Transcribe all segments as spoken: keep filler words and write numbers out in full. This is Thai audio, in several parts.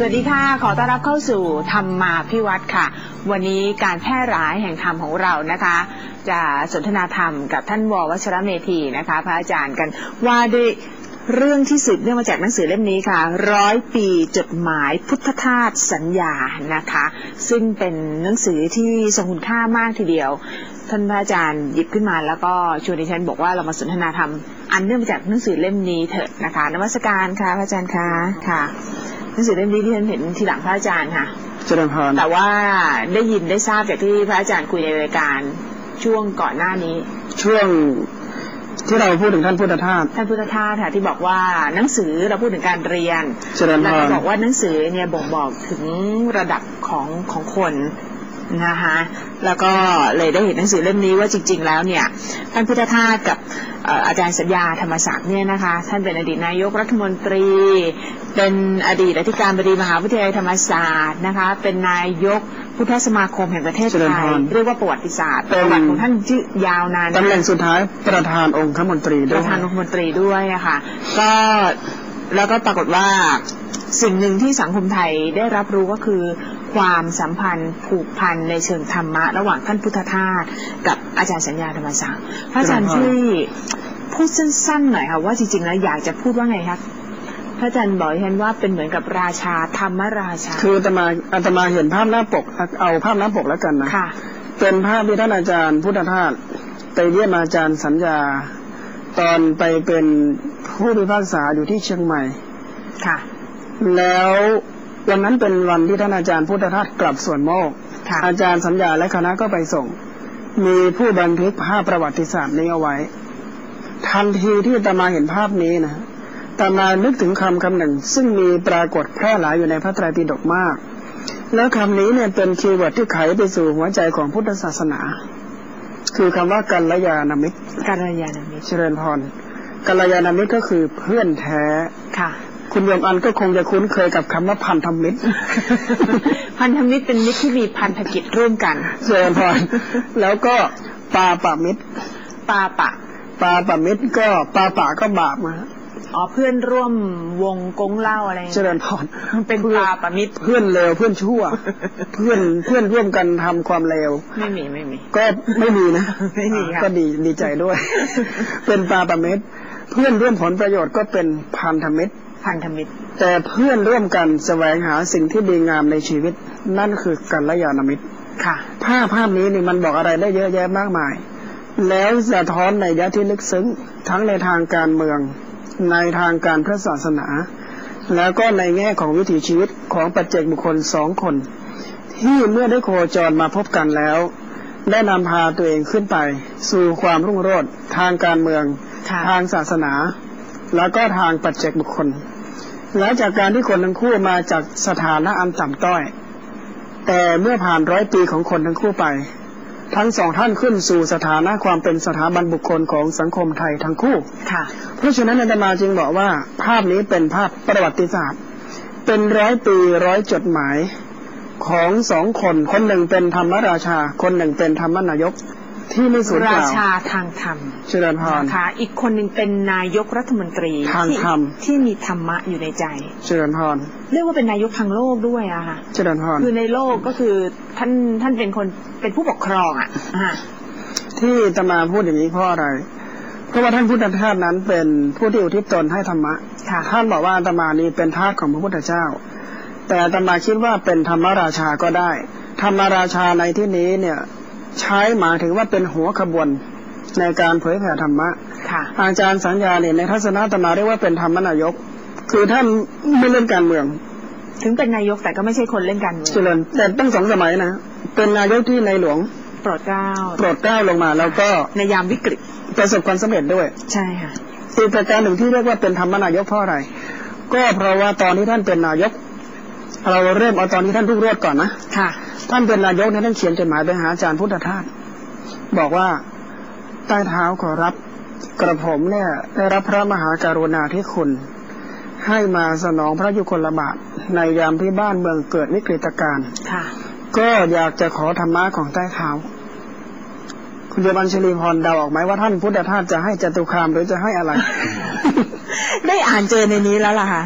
วัสดีค่ะขอต้อนรับเข้าสู่ธรรมาภิวัตน์ค่ะวันนี้การแพร่หลายแห่งธรรมของเรานะคะจะสนทนาธรรมกับท่านว.วชรเมธีนะคะพระอาจารย์กันว่าด้วยเรื่องที่สืบเนื่องมาจากหนังสือเล่มนี้ค่ะร้อยปีจดหมายพุทธทาสสัญญานะคะซึ่งเป็นหนังสือที่ทรงคุณค่ามากทีเดียวท่านพระอาจารย์หยิบขึ้นมาแล้วก็ชวนดิฉันบอกว่าเรามาสนทนาธรรมอันเนื่องมาจากหนังสือเล่มนี้เถิดนะคะนมัสการค่ะพระอาจารย์ค่ะค่ะหนังสือเล่มนี้ที่ฉันเห็นทีหลังพระอาจารย์ค่ะเจริญพรแต่ว่าได้ยินได้ทราบจากที่พระอาจารย์คุยในรายการช่วงก่อนหน้านี้ช่วงที่เราพูดถึงท่านพุทธทาสท่านพุทธทาสค่ะที่บอกว่าหนังสือเราพูดถึงการเรียนแล้วก็บอกว่าหนังสือเนี่ยบ่งบอกถึงระดับของของคนนะคะแล้วก็เลยได้เห็นหนังสือเล่มนี้ว่าจริงๆแล้วเนี่ยท่านพุทธทาสกับอาจารย์สัญญาธรรมศักดิ์เนี่ยนะคะท่านเป็นอดีตนายกรัฐมนตรีเป็นอดีตอธิการบดีมหาวิทยาลัยธรรมศาสตร์นะคะเป็นนายกพุทธสมาคมแห่งประเทศไทยเรียกว่าประวัติศาสตร์ประวัติของท่านชื่อยาวนานตำแหน่งสุดท้ายประธานองคมนตรีด้วยประธานองคมนตรีด้วยอะค่ะก็แล้วก็ปรากฏว่าสิ่งหนึ่งที่สังคมไทยได้รับรู้ก็คือความสัมพันธ์ผูกพันในเชิงธรรมะระหว่างท่านพุทธทาสกับอาจารย์สัญญาธรรมศักดิ์พระอาจารย์ช่วยพูดสั้นๆหน่อยค่ะว่าจริงๆแล้วอยากจะพูดว่าไงครับพระอาจารย์บอกฉันว่าเป็นเหมือนกับราชาธรรมราชาคืออาตมาอาตมาเห็นภาพหน้าปกเอาภาพหน้าปกแล้วกันนะค่ะเป็นภาพที่ท่านอาจารย์พุทธทาสไปเยี่ยมอาจารย์สัญญาตอนไปเป็นผู้พิพากษาอยู่ที่เชียงใหม่ค่ะแล้ววันนั้นเป็นวันที่ท่านอาจารย์พุทธทาสกลับสวนโมกอาจารย์สัญญาและคณะก็ไปส่งมีผู้บันทึกภาพประวัติศาสตร์นี้เอาไว้ทันทีที่อาตมาเห็นภาพนี้นะอาตมานึกถึงคำคำหนึ่งซึ่งมีปรากฏแพร่หลายอยู่ในพระไตรปิฎกมากแล้วคำนี้เนี่ยเป็นคีย์เวิร์ดที่ไขไปสู่หัวใจของพุทธศาสนาคือคำว่ากัลยาณมิตรกัลยาณมิตรเจริญพรกัลยาณมิตรก็คือเพื่อนแท้ค่ะคุณโยมอันก็คงจะคุ้นเคยกับคำว่าพันธมิตรพันธมิตรเป็นมิตรที่มีพันธกิจร่วมกันเจริญพรแล้วก็ปาปะมิตรปาปะปาปะมิตรก็ปาปะก็บาปมาอ๋อเพื่อนร่วมวงกงเล่าอะไรเจริญพรเป็นปาปะมิตรเพื่อนเลวเพื่อนชั่วเพื่อนเพื่อนร่วมกันทำความเลวไม่มีไม่มีก็ไม่มีนะไม่มีก็ดีดีใจด้วยเป็นปาปะมิตรเพื่อนร่วมผลประโยชน์ก็เป็นพันธมิตรพันธมิตรแต่เพื่อนร่วมกันแสวงหาสิ่งที่ดีงามในชีวิตนั่นคือกัลยาณมิตรค่ะภาพภาพนี้นี่มันบอกอะไรได้เยอะแยะมากมายแล้วสะท้อนในยะที่ลึกซึ้งทั้งในทางการเมืองในทางการพระศาสนาแล้วก็ในแง่ของวิถีชีวิตของปัจเจกบุคคลสองคนที่เมื่อได้โคจรมาพบกันแล้วได้นำพาตัวเองขึ้นไปสู่ความรุ่งโรจน์ทางการเมืองทางศาสนาแล้วก็ทางปัจเจกบุคคลและจากการที่คนทั้งคู่มาจากสถานะอันต่ำต้อยแต่เมื่อผ่านร้อยปีของคนทั้งคู่ไปทั้งสองท่านขึ้นสู่สถานะความเป็นสถาบันบุคคลของสังคมไทยทั้งคู่ค่ะเพราะฉะนั้นอาตมาจึงบอกว่าภาพนี้เป็นภาพประวัติศาสตร์เป็นร้อยปีร้อยจดหมายของสองคนคนหนึ่งเป็นธรรมราชาคนหนึ่งเป็นธรรมนายกที่ไม่สูญเปล่าราชาทางธรรมเจริญพรนะคะอีกคนหนึ่งเป็นนายกรัฐมนตรีทางธรรมที่มีธรรมะอยู่ในใจเจริญพรเรียกว่าเป็นนายกทางโลกด้วยอะค่ะเจริญพรคือในโลกก็คือท่านท่านเป็นคนเป็นผู้ปกครองอะที่อาตมาพูดอย่างนี้เพราะอะไรเพราะว่าท่านพุทธทาสนั้นเป็นผู้ที่อุทิศตนให้ธรรมะท่านบอกว่าอาตมานี้เป็นทาสของพระพุทธเจ้าแต่อาตมาคิดว่าเป็นธรรมราชาก็ได้ธรรมราชาในที่นี้เนี่ยใช้หมายถึงว่าเป็นหัวขบวนในการเผยแผ่ธรรมะอาจารย์สัญญาเนี่ยในทัศนะอาตมาเรียกว่าเป็นธรรมนายกคือท่านไม่เล่นการเมืองถึงเป็นนายกแต่ก็ไม่ใช่คนเล่นการเมืองเจริญแต่ต้องสองสมัยนะเป็นนายกที่ในหลวงโปรดเกล้าโปรดเกล้าลงมาแล้วก็ในยามวิกฤตประสบความสำเร็จด้วยใช่ค่ะอีกประการหนึ่งที่เรียกว่าเป็นธรรมนายกเพราะอะไรก็เพราะว่าตอนที่ท่านเป็นนายกเราเริ่มเอาตอนที่ท่านรุ่งโรจน์ก่อนนะค่ะท่านเป็นนายกเนี่ยท่านเขียนจดหมายไปหาอาจารย์พุทธทาสบอกว่าใต้เท้าขอรับกระผมเนี่ยได้รับพระมหากรุณาธิคุณให้มาสนองพระยุคลบาทในยามที่บ้านเมืองเกิดวิกฤตการณ์ค่ะก็อยากจะขอธรรมะของใต้เท้าคุณโยมอัญชลีพรเดาออกไหมว่าท่านพุทธทาสจะให้จตุคามหรือจะให้อะไรได้อ่านเจอในนี้แล้วล่ะค่ะ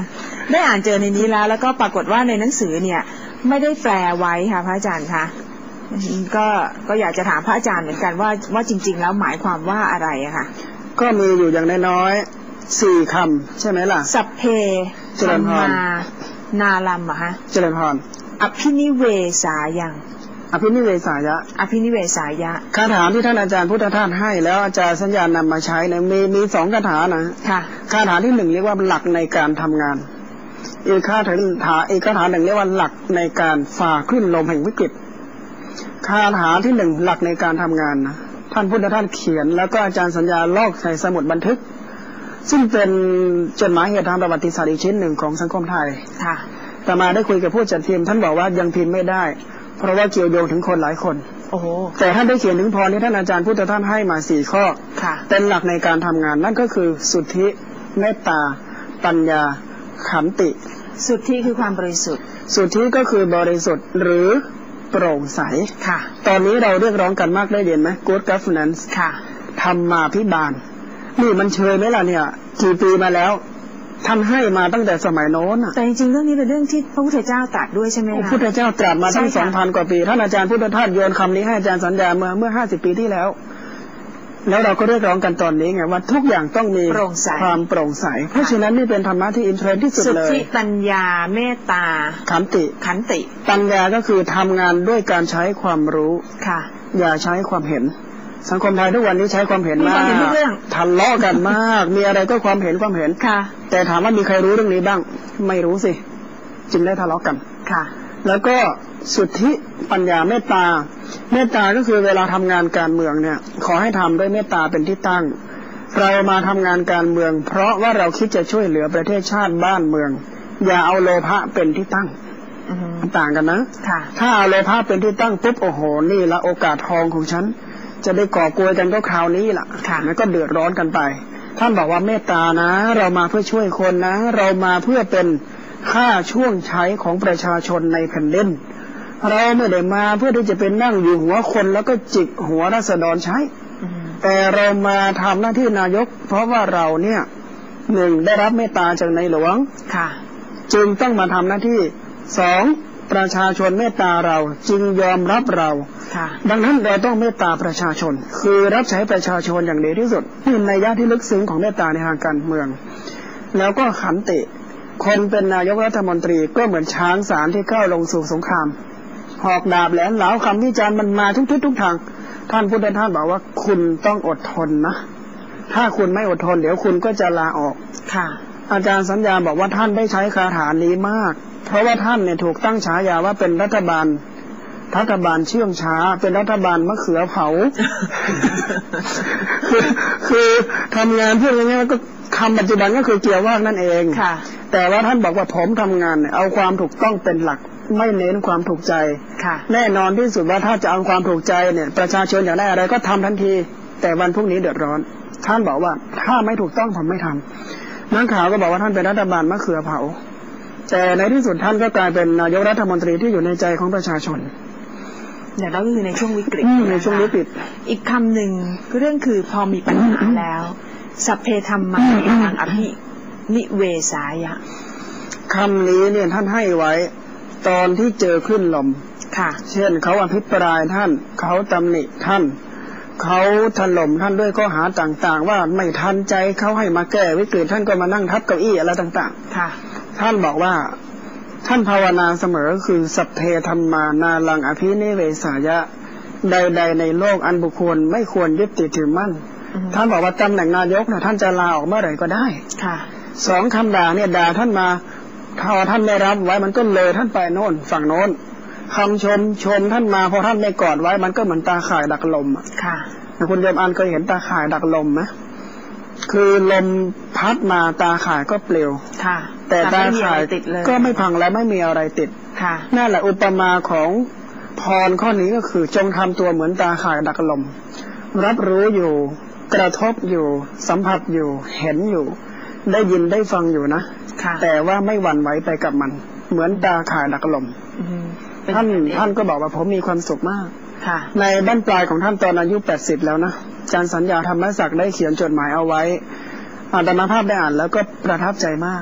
ได้อ่านเจอในนี้แล้วแล้วก็ปรากฏว่าในหนังสือเนี่ยไม่ได้แปลไว้ค่ะพระอาจารย์คะก็ก็อยากจะถามพระอาจารย์เหมือนกันว่าว่าจริงๆแล้วหมายความว่าอะไรอะค่ะก็มีอยู่อย่างน้อยๆสี่คำใช่ไหมล่ะสัพเพธัมมานาลัมอะฮะเจริญพรอภินิเวสายังอภินิเวสายะอภินิเวสายะคาถาที่ท่านอาจารย์พุทธทาสให้แล้วอาจารย์สัญญานำมาใช้เนี่ยมีมีสองคาถานะค่ะคาถาที่หนึ่งเรียกว่าหลักในการทำงานอีกคาถาอีกคาถาหนึ่งเรียกว่าหลักในการฝ่าคลื่นลมแห่งวิกฤตคาถาที่หนึ่งหลักในการทำงานนะท่านพุทธทาสเขียนแล้วก็อาจารย์สัญญาลอกใส่สมุดบันทึกซึ่งเป็นจดหมายเหตุทางประวัติศาสตร์อีกชิ้นหนึ่งของสังคมไทยค่ะแต่มาได้คุยกับผู้จัดพิมพ์ท่านบอกว่ายังพิมพ์ไม่ได้เพราะว่าเกี่ยวโยงถึงคนหลายคนโอ้โหแต่ท่านได้เขียนถึงพรที่ท่านอาจารย์พุทธทาสให้มาสี่ข้อค่ะเป็นหลักในการทำงานนั่นก็คือสุทธิเมตตาปัญญาขันติสุทธิคือความบริสุทธิ์สุทธิก็คือบริสุทธิ์หรือโปร่งใสค่ะตอนนี้เราเรียกร้องกันมากได้เด่นไหม Good Governance ค่ะธรรมาภิบาลนี่มันเชยไหมล่ะเนี่ยกี่ปีมาแล้วท่านให้มาตั้งแต่สมัยโน้นแต่จริงๆเรื่องนี้เป็นเรื่องที่พระพุทธเจ้าตรัสด้วยใช่ไหมคะพระพุทธเจ้าตรัสมาตั้งสองพันกว่าปีท่านอาจารย์พุทธทาสโยนคำนี้ให้อาจารย์สัญญาเมื่อเมื่อห้าสิบปีที่แล้วแล้วเราก็เรียกร้องกันตอนนี้ไงว่าทุกอย่างต้องมีความโปร่งใสเพราะฉะนั้นนี่เป็นธรรมะที่อินเทรนด์ที่สุดเลยสุทธิปัญญาเมตตาขันติขันติปัญญาก็คือทำงานด้วยการใช้ความรู้ค่ะอย่าใช้ความเห็นสังคมไทยทุกวันนี้ใช้ความเห็นมากทะเลาะกันมากมีอะไรก็ความเห็นความเห็นค่ะแต่ถามว่ามีใครรู้เรื่องนี้บ้างไม่รู้สิจึงได้ทะเลาะกันค่ะแล้วก็สุทธิปัญญาเมตตาเมตตาก็คือเวลาทำงานการเมืองเนี่ยขอให้ทำด้วยเมตตาเป็นที่ตั้งเรามาทำงานการเมืองเพราะว่าเราคิดจะช่วยเหลือประเทศชาติบ้านเมืองอย่าเอาโลภะเป็นที่ตั้งต่างกันนะถ้าเอาโลภะเป็นที่ตั้งปุ๊บโอ้โหนี่ละโอกาสทองของฉันจะได้ก่อกวนกันก็คราวนี้ล่ะแล้วก็เดือดร้อนกันไปท่านบอกว่าเมตตานะเรามาเพื่อช่วยคนนะเรามาเพื่อเป็นค่าช่วงใช้ของประชาชนในแผ่นดินเราไม่ได้มาเพื่อที่จะเป็นนั่งอยู่หัวคนแล้วก็จิกหัวราษฎรใช้แต่เรามาทำหน้าที่นายกเพราะว่าเราเนี่ยหนึ่งได้รับเมตตาจากในหลวงจึงต้องมาทำหน้าที่สองประชาชนเมตตาเราจึงยอมรับเราดังนั้นเราต้องเมตตาประชาชนคือรับใช้ประชาชนอย่างดีที่สุดนี่ในยะที่ลึกซึ้งของเมตตาในทางการเมืองแล้วก็ขันติคนเป็นนายกรัฐมนตรีก็เหมือนช้างสารที่ก้าวลงสู่สงครามหอกดาบแหลมเหลาคำวิจารณ์มันมาทุกทิศทุกทางท่านพุทธทาสบอกว่าคุณต้องอดทนนะถ้าคุณไม่อดทนเดี๋ยวคุณก็จะลาออกค่ะอาจารย์สัญญาบอกว่าท่านได้ใช้คาถานี้มากเพราะว่าท่านเนี่ยถูกตั้งฉายาว่าเป็นรัฐบาลรัฐบาลเชื่องช้าเป็นรัฐบาลมะเขือเผา คือคือทำงานเพื่ออย่างนี้ก็คำปัจจุบันก็คือเกี่ยวว่างนั่นเองแต่ว่าท่านบอกว่าผมทำงานเนี่ยเอาความถูกต้องเป็นหลักไม่เน้นความถูกใจแน่นอนที่สุดว่าถ้าจะเอาความถูกใจเนี่ยประชาชนอยากได้อะไรก็ทำทันทีแต่วันพรุ่งนี้เดือดร้อนท่านบอกว่าถ้าไม่ถูกต้องผมไม่ทำนักข่าวก็บอกว่าท่านเป็นรัฐบาลมะเขือเผาแต่ในที่สุดท่านก็กลายเป็นนายกรัฐมนตรีที่อยู่ในใจของประชาชนอย่างนั้นก็คือในช่วงวิกฤตในช่วงวิกฤตอีกคำหนึ่งเรื่องคือพอมีปัญหาแล้วสัพเพธัมมาทางอภินิเวสายะคำนี้เนี่ยท่านให้ไว้ตอนที่เจอคลื่นลมค่ะเช่นเขาอภิปรายท่านเขาตำหนิท่านเขาถล่มท่านด้วยข้อหาต่างๆว่าไม่ทันใจเขาให้มาแก้วิกฤตท่านก็มานั่งทับเก้าอี้อะไรต่างๆค่ะท่านบอกว่าท่านภาวนาเสมอคือสัพเพธัมมานาลังอภินิเวสายะใดๆในโลกอันบุคคลไม่ควรยึดติดถือมั่นท่านบอกว่าตำแหน่งนายกนะท่านจะลาออกเมื่อไหร่ก็ได้ค่ะสองคำด่าเนี่ยด่าท่านมาถ้าท่านไม่รับไว้มันก็เลยท่านไปโน่นฝั่งโน้นคำชมชมท่านมาพอท่านไม่กอดไว้มันก็เหมือนตาข่ายดักลมค่ะคุณโยมอันเคยเห็นตาข่ายดักลมไหมคือลมพัดมาตาข่ายก็เปลวค่ะแต่ตาข่ายก็ไม่พังและไม่มีอะไรติดค่ะนั่นแหละอุปมาของพรข้อนี้ก็คือจงทำตัวเหมือนตาข่ายดักลมรับรู้อยู่กระทบอยู่สัมผัสอยู่เห็นอยู่ได้ยินได้ฟังอยู่นะแต่ว่าไม่หวั่นไหวไปกับมันเหมือนตาข่ายดักลมท่านท่านก็บอกว่าผมมีความสุขมากในบั้นปลายของท่านตอนอายุแปดสิบแล้วนะอาจารย์สัญญาธรรมศักดิ์ได้เขียนจดหมายเอาไว้อาตมาภาพได้อ่านแล้วก็ประทับใจมาก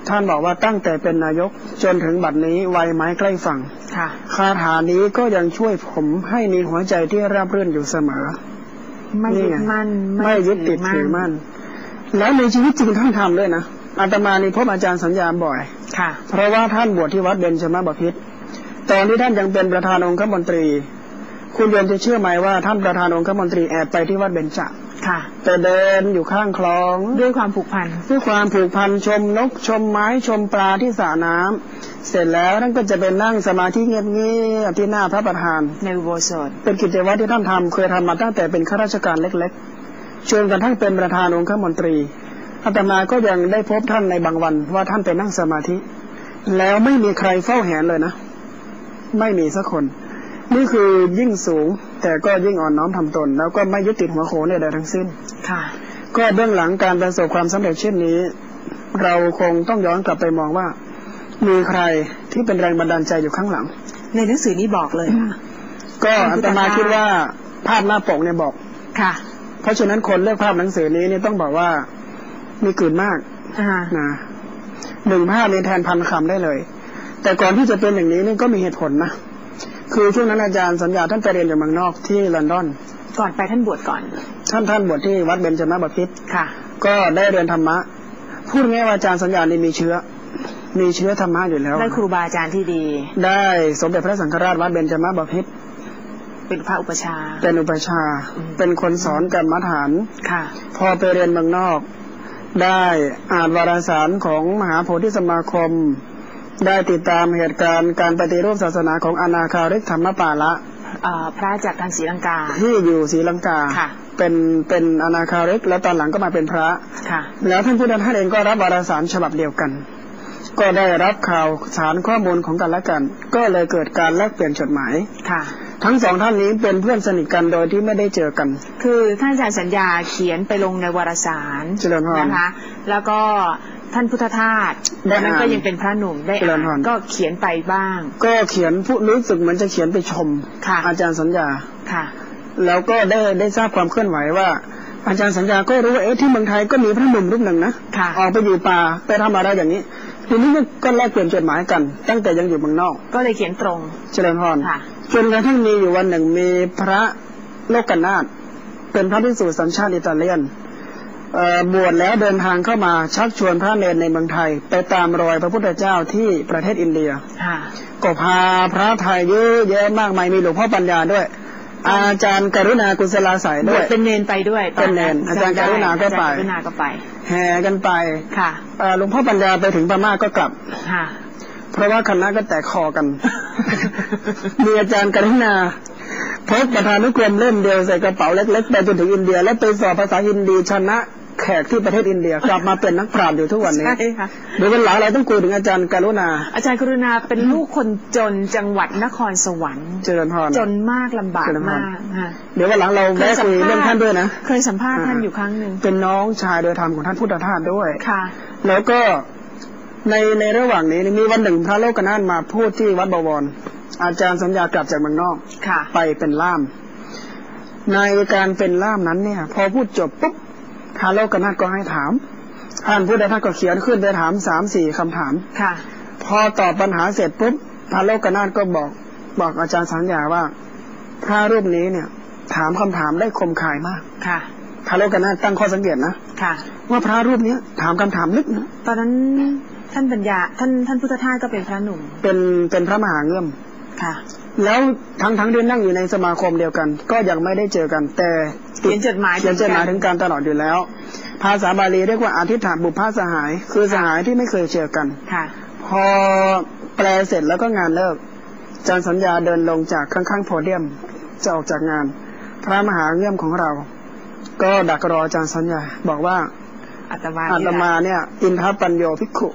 ท่านบอกว่าตั้งแต่เป็นนายกจนถึงบัดนี้วัยไม้ใกล้ฝั่งคาถานี้ก็ยังช่วยผมให้มีหัวใจที่ราบรื่นอยู่เสมอไม่ยึดมั่นไม่ยึดติดถือมั่นแล้วในชีวิตจริงท่านทำด้วยนะอาตมานี่พบอาจารย์สัญญาบ่อยค่ะเพราะว่าท่านบวชที่วัดเบญจมบพิตรตอนที่ท่านยังเป็นประธานองคมนตรีคุณโยมจะเชื่อไหมว่าท่านประธานองคมนตรีแอบไปที่วัดเบญจค่ะแต่เดินอยู่ข้างคลองด้วยความผูกพันด้วยความผูกพันชมนกชมไม้ชมปลาที่สระน้ำเสร็จแล้วท่านก็จะไปนั่งสมาธิเงียบๆที่หน้าพระประธานในอุโบสถเป็นกิจวัตรที่ท่านทำเคยทำมาตั้งแต่เป็นข้าราชการเล็กๆจนกระทั่งเป็นประธานองคมนตรีอาตมาก็ยังได้พบท่านในบางวันว่าท่านไปนั่งสมาธิแล้วไม่มีใครเฝ้าแหนเลยนะไม่มีสักคนนี่คือยิ่งสูงแต่ก็ยิ่งอ่อนน้อมถ่อมตนแล้วก็ไม่ยึดติดหัวโขนใดๆทั้งสิ้นค่ะก็เบื้องหลังการประสบความสำเร็จเช่นนี้เราคงต้องย้อนกลับไปมองว่ามีใครที่เป็นแรงบันดาลใจอยู่ข้างหลังในหนังสือนี้บอกเลยค่ะก็อาตมาคิดว่าภาพหน้าปกเนี่ยบอกค่ะเพราะฉะนั้นคนเลือกภาพหนังสือนี้นี่ต้องบอกว่ามีกลิ่นมากนะหนึ่งภาพนี่แทนพันคำได้เลยแต่ก่อนที่จะเป็นอย่างนี้นี่ก็มีเหตุผลนะคือช่วงนั้นอาจารย์สัญญาท่านไปเรียนอยู่เมืองนอกที่ลอนดอนก่อนไปท่านบวชก่อนท่านท่านบวชที่วัดเบญจมบพิตรค่ะก็ได้เรียนธรรมะพูดง่ายว่าอาจารย์สัญญานี่มีเชื้อมีเชื้อธรรมะอยู่แล้วได้ครูบาอาจารย์ที่ดีได้สมเด็จพระสังฆราชวัดเบญจมบพิตรเป็นพระอุปชาเป็นอุปชาเป็นคนสอนกรรมฐานค่ะพอไปเรียนเมืองนอกได้อ่านวารสารของมหาโพธิสมาคมได้ติดตามเหตุการณ์การปฏิรูปศาสนาของอนาคาริกธรรมปาละพระจากทางศรีลังกาที่อยู่ศรีลังกาเป็นเป็นอนาคาริกแล้วตอนหลังก็มาเป็นพระแล้วท่านพุทธทาสเองก็รับวารสารฉบับเดียวกันก็ได้รับข่าวสารข้อมูลของกันและกันก็เลยเกิดการแลกเปลี่ยนจดหมายทั้งสองท่านนี้เป็นเพื่อนสนิทกันโดยที่ไม่ได้เจอกันคือท่านอาจารย์สัญญาเขียนไปลงในวารสารนะคะแล้วก็ท่านพุทธทาสนั้นก็ยังเป็นพระหนุ่มได้อ่านก็เขียนไปบ้างก็เขียนผู้รู้สึกเหมือนจะเขียนไปชมอาจารย์สัญญาค่ะแล้วก็ได้ได้ทราบความเคลื่อนไหวว่าอาจารย์สัญญาก็รู้ว่าเอ๊ะที่เมืองไทยก็มีพระหนุ่มรูปหนึ่งนะออกไปอยู่ป่าไปทำอะไรอย่างนี้ทีนี้ก็แลกเปลี่ยนจดหมายกันตั้งแต่ยังอยู่เมืองนอกก็เลยเขียนตรงเจริญพรจนกระทั่งมีอยู่วันหนึ่งมีพระโลกนาถเป็นพระภิกษุสัญชาติอิตาเลียนบวชแล้วเดินทางเข้ามาชักชวนพระเนรในเมืองไทยไปตามรอยพระพุทธเจ้าที่ประเทศอินเดียก็พาพระไทยเยอะแยะมากมายมีหลวงพ่อปัญญาด้วยอาจารย์กรุณากุศลาสายด้วยเป็นเนรไปด้วยเป็นเนรอาจารย์กรุณาก็ไปแห่กันไปค่ะหลวงพ่อปัญญาไปถึงพม่าก็กลับเพราะว่าคณะก็แตกคอกันมีอาจารย์กรุณาพกประธานุกรมเล่มเดียวใส่กระเป๋าเล็กๆไปจนถึงอินเดียแล้วไปสอบภาษาฮินดีชนะแขกที่ประเทศอินเดียกลับมาเป็นนักปราชญ์อยู่ทุกวันนี้ใช่ค่ะเดี๋ยววันหลังเราต้องคุยถึงอาจารย์กรุณาอาจารย์กรุณาเป็นลูกคนจนจังหวัดนครสวรรค์เจริญพรจนมากลำบากมากเดี๋ยววันหลังเราแวะคุยเรื่องท่านด้วยนะเคยสัมภาษณ์ท่านอยู่ครั้งหนึ่งเป็นน้องชายโดยธรรมของท่านพุทธทาสด้วยค่ะแล้วก็ในในระหว่างนี้มีวันหนึ่งพระโลกนาถมาพูดที่วัดบวรอาจารย์สัญญากลับจากเมืองนอกไปเป็นล่ามในการเป็นล่ามนั้นเนี่ยพอพูดจบปุ๊บพระโลกนาถก็ให้ถามท่านพุทธทาสก็เขียนขึ้นไปถามสามสี่คำถามค่ะพอตอบปัญหาเสร็จปุ๊บพระโลกนาถก็บอกบอกอาจารย์สัญญาว่าพระรูปนี้เนี่ยถามคำถามได้คมคายมากค่ะพระโลกนาถตั้งข้อสังเกตนะค่ะว่าพระรูปนี้ถามคำถามลึกนะตอนนั้นท่านปัญญาท่านท่านพุทธทาสก็เป็นพระหนุ่มเป็นเป็นพระมหาเงื่อมค่ะแล้วทั้งทั้งที่นั่งอยู่ในสมาคมเดียวกันก็ยังไม่ได้เจอกันแต่เขียนจดหมายเขียนจดหมายถึงการตลอดอยู่แล้วภาษาบาลีเรียกว่าอาทิฏฐบุพพสหายคือสหายที่ไม่เคยเจอกันค่ะพอแปลเสร็จแล้วก็งานเลิกอาจารย์สัญญาเดินลงจากข้างๆโพเดียมจะออกจากงานพระมหาเงื่อมของเราก็ดักรออาจารย์สัญญาบอกว่าอาตมาอาตมาเนี่ยอินทปัญโยภิกขุ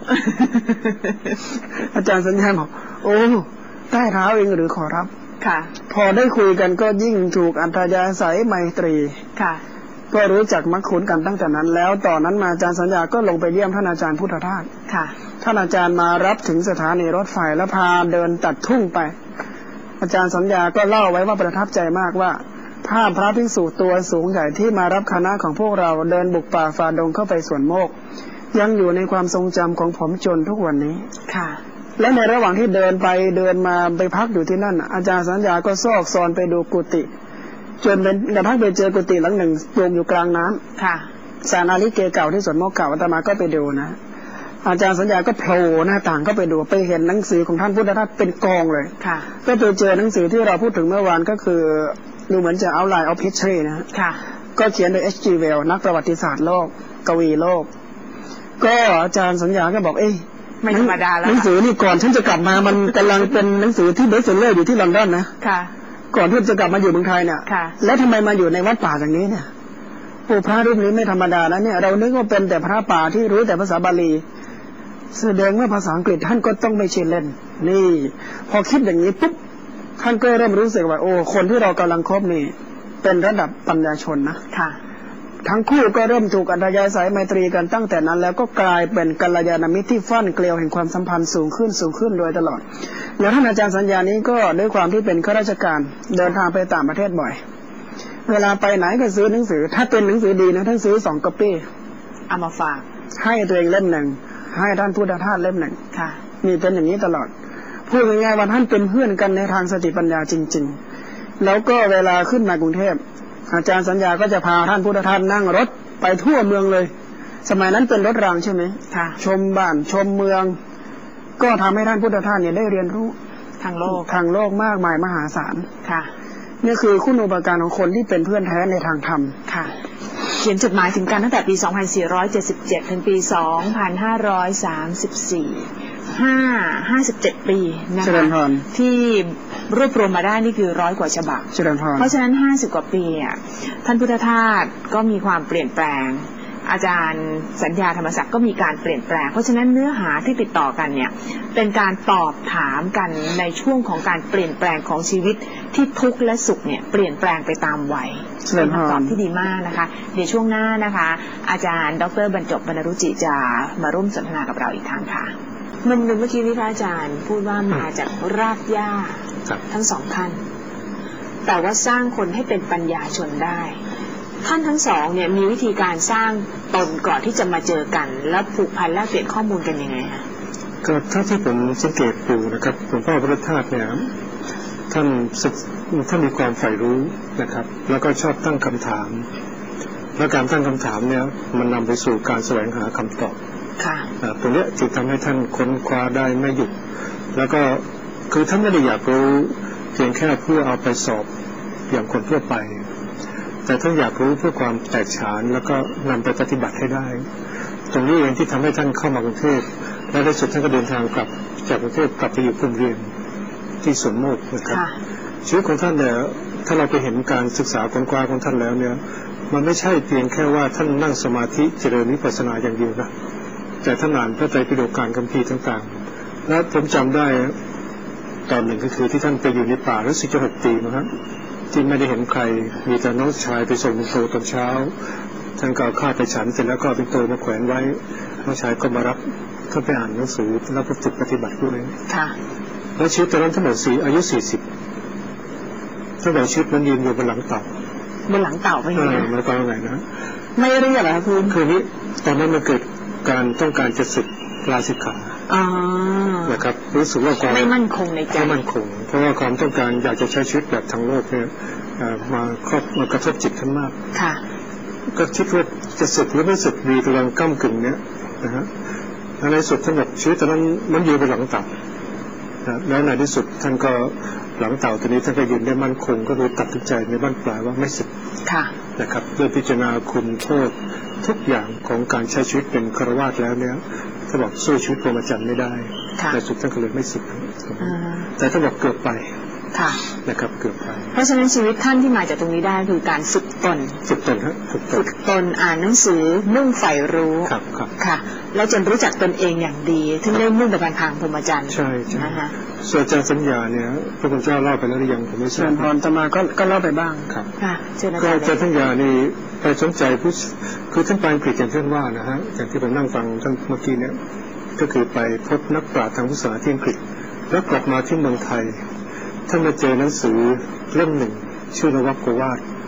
อาจารย์สัญญาบอกโอ้ใต้เท้าเองหรือขอรับค่ะพอได้คุยกันก็ยิ่งถูกอัธยาศัยไมตรีค่ะก็รู้จักมักคุ้นกันตั้งแต่นั้นแล้วต่อนนั้นมาอาจารย์สัญญาก็ลงไปเยี่ยมท่านอาจารย์พุทธทาสค่ะท่านอาจารย์มารับถึงสถานีรถไฟแล้วพาเดินตัดทุ่งไปอาจารย์สัญญาก็เล่าไว้ว่าประทับใจมากว่าภาพพระภิกษุตัวสูงใหญ่ที่มารับคณะของพวกเราเดินบุกป่าฝ่าดงเข้าไปสวนโมกยังอยู่ในความทรงจำของผมจนทุกวันนี้ค่ะและในระหว่างที่เดินไปเดินมาไปพักอยู่ที่นั่นอาจารย์สัญญาก็ซอกซอนไปดูกุฏิจนเป็นกระทั่งไปเจอกุฏิหลังหนึ่งโยมอยู่กลางน้ำค่ะสานาลิเกเก่าที่สวนโมกเก่าอาตมาก็ไปดูนะอาจารย์สัญญาก็โผล่หน้าต่างก็ไปดูไปเห็นหนังสือของท่านพุทธทาสเป็นกองเลยค่ะก็ไปเจอหนังสือที่เราพูดถึงเมื่อวานก็คือดูเหมือนจะ Outline of History นะค่ะก็เขียนโดย เอช จี Wells นักประวัติศาสตร์โลกกวีโลกก็อาจารย์สัญญาก็บอกเอ้ยไม่ธรรมดาแล้วหนังสือนี่ก่อนฉันจะกลับมามันกำลังเป็นหนังสือที่เบสเซลเลอร์อยู่ที่ลอนดอนนะค่ะก่อนที่จะกลับมาอยู่เมืองไทยเนี่ยแล้วทำไมมาอยู่ในวัดป่าอย่างนี้เนี่ยโอ้พระรูปนี้ไม่ธรรมดานะเนี่ยเรานึกว่าเป็นแต่พระป่าที่รู้แต่ภาษาบาลีแสดงว่าภาษาอังกฤษท่านก็ต้องไม่ใช่เล่นนี่พอคิดอย่างนี้ปุ๊บท่านก็เริ่มรู้สึกว่าโอ้คนที่เรากำลังคบนี่เป็นระดับปัญญาชนนะค่ะทั้งคู่ก็เริ่มถูกอัธยาศัยไมตรีกันตั้งแต่นั้นแล้วก็กลายเป็นกัลยาณมิตรที่ฟั่นเกลียวแห่งความสัมพันธ์สูงขึ้นสูงขึ้นโดยตลอดแล้วท่านอาจารย์สัญญานี้ก็ด้วยความที่เป็นข้าราชการเดินทางไปต่างประเทศบ่อยเวลาไปไหนก็ซื้อหนังสือถ้าเป็นหนังสือดีนะท่านซื้อสองก๊อปปี้เอามาฝากให้ตัวเองเล่มหนึ่งให้ท่านพุทธทาสเล่มหนึ่งค่ะนี่เป็นอย่างนี้ตลอดพูดง่ายๆว่าท่านเป็นเพื่อนกันในทางสติปัญญาจริงๆแล้วก็เวลาขึ้นมากรุงเทพอาจารย์สัญญาก็จะพาท่านพุทธทาสนั่งรถไปทั่วเมืองเลยสมัยนั้นเป็นรถรางใช่ไหมค่ะชมบ้านชมเมืองก็ทำให้ท่านพุทธทาสเนี่ยได้เรียนรู้ทางโลกทางโลกมากมายมหาศาลค่ะนี่คือคุณูปการของคนที่เป็นเพื่อนแท้ในทางธรรมค่ะเขียนจดหมายถึงกันตั้งแต่ปีสองพันสี่ร้อยเจ็ดสิบเจ็ดถึงปีสองพันห้าร้อยสามสิบสี่ห้า ห้าสิบเจ็ดปีนะคะที่รวบรวมมาได้นี่คือร้อยกว่าฉบับเพราะฉะนั้นห้าสิบกว่าปีอ่ะท่านพุทธทาสก็มีความเปลี่ยนแปลงอาจารย์สัญญาธรรมศักดิ์ก็มีการเปลี่ยนแปลงเพราะฉะนั้นเนื้อหาที่ติดต่อกันเนี่ยเป็นการตอบถามกันในช่วงของการเปลี่ยนแปลงของชีวิตที่ทุกข์และสุขเนี่ยเปลี่ยนแปลงไปตามวัยเป็นคำตอบที่ดีมากนะคะเดี๋ยวช่วงหน้านะคะอาจารย์ดร.บรรจบ บรรณรุจิจะมาร่วมสนทนากับเราอีกครั้งค่ะมุมหนึ่งเมื่อกี้นี้พระอาจารย์พูดว่ามาจากรากหญ้าทั้งสองท่านแต่ว่าสร้างคนให้เป็นปัญญาชนได้ท่านทั้งสองเนี่ยมีวิธีการสร้างตนก่อนที่จะมาเจอกันแล้วผูกพันแลกเปลี่ยนข้อมูลกันยังไงคะก็ถ้าที่ผมสังเกตดูนะครับหลวงพ่อพระธาตุเนี่ยท่านท่านมีความใฝ่รู้นะครับแล้วก็ชอบตั้งคำถามและการตั้งคำถามเนี่ยมันนำไปสู่การแสวงหาคำตอบค่ะตรงนี้จึงทำให้ท่านค้นคว้าได้ไม่หยุดแล้วก็คือท่านไม่ได้อยากรู้เพียงแค่เพื่อเอาไปสอบอย่างคนทั่วไปแต่ท่านอยากรู้เพื่อความแตกฉานแล้วก็นำไปปฏิบัติให้ได้ตรงนี้เองที่ทำให้ท่านเข้ามากรุงเทพและในสุดท่านก็เดินทางกลับจากกรุงเทพกลับไปอยู่กรุงเรียนที่สวนโมกนะครับชีวิตของท่านเนี่ยถ้าเราไปเห็นการศึกษาค้นคว้าของท่านแล้วเนี่ยมันไม่ใช่เพียงแค่ว่าท่านนั่งสมาธิเจริญวิปัสสนาอย่างเดียวนะแต่ท่านอ่านพระไตรปิฎกการคัมภีร์ต่างๆและผมจำได้ตอนหนึ่งก็คือที่ท่านไปอยู่ในป่ารู้สึกจะหกปีนะครับที่ไม่ได้เห็นใครมีแต่น้องชายไปส่งปิ่นโตตอนเช้าท่านก็เอาข้าวไปฉันเสร็จแล้วก็ปิ่นโตมาแขวนไว้น้องชายก็มารับเข้าไปอ่านหนังสือแล้วก็ฝึกปฏิบัติด้วยค่ะแล้วชีวิตตอนนั้นทั้งหมดสี่อายุสี่สิบท่านบอกชีวิตนั้นยืนอยู่บนหลังเต่าบนหลังเต่าไปยังไงมันก็ยังไงนะไม่เรียกอะไรคุณคือนี้ตอนนั้นมันเกิดการต้องการจะสึกลาสิกขานะครับรู้สึกว่าความไม่มั่นคงในใจไม่มั่นคงเพราะว่าความต้องการอยากจะใช้ชีวิตแบบทางโลกเนี่ยมาครอบมากระทบจิตท่านมากค่ะก็คิดว่าจะสึกหรือไม่สึกดีกำลังก้ำกึ่งเนี้ยนะฮะในสุดท่านบอกชีวิตตอนนั้นมันยืนบนหลังเต่าแล้วในที่สุดท่านก็หลังเต่าตัวนี้ท่านก็ยืนได้มั่นคงก็เลยตัดสินใจในบ้านปลายว่าไม่สึกนะครับเพื่อพิจารณาคุณโทษทุกอย่างของการใช้ชีวิตเป็นฆราวาสแล้วเนี่ยท่านบอกสู้ชีวิตพรหมจรรย์ไม่ได้ในสุดท่านก็เลยไม่สึกแต่ท่านบอกเกือบไปนะครับเกือบไปเพราะฉะนั้นชีวิตท่านที่มาจากตรงนี้ได้คือการฝึกตนฝึกตนฮะฝึกตนอ่านหนังสือมุ่งใฝ่รู้ครับครับค่ะแล้วจนรู้จักตนเองอย่างดีถึงได้มุ่งไปทางพรหมจรรย์ใช่ใช่ส่วนอาจารย์สัญญาเนี่ยพระคุณเจ้าเล่าไปแล้วหรือยังผมไม่ทราบพรตมาก็ก็เล่าไปบ้างครับค่ะก็อาจารย์สัญญานี่ไปสนใจผู้คือท่านไปอังกฤษอย่างที่ท่านว่านะฮะอย่างที่ผมนั่งฟังท่านเมื่อกี้เนี่ยก็คือไปพบนักปราชญ์ทางพุทธศาสนาที่อังกฤษแล้วกลับมาที่เมืองไทยท่านมาเจอหนังสือเล่มหนึ่งชื่อนวโกวาท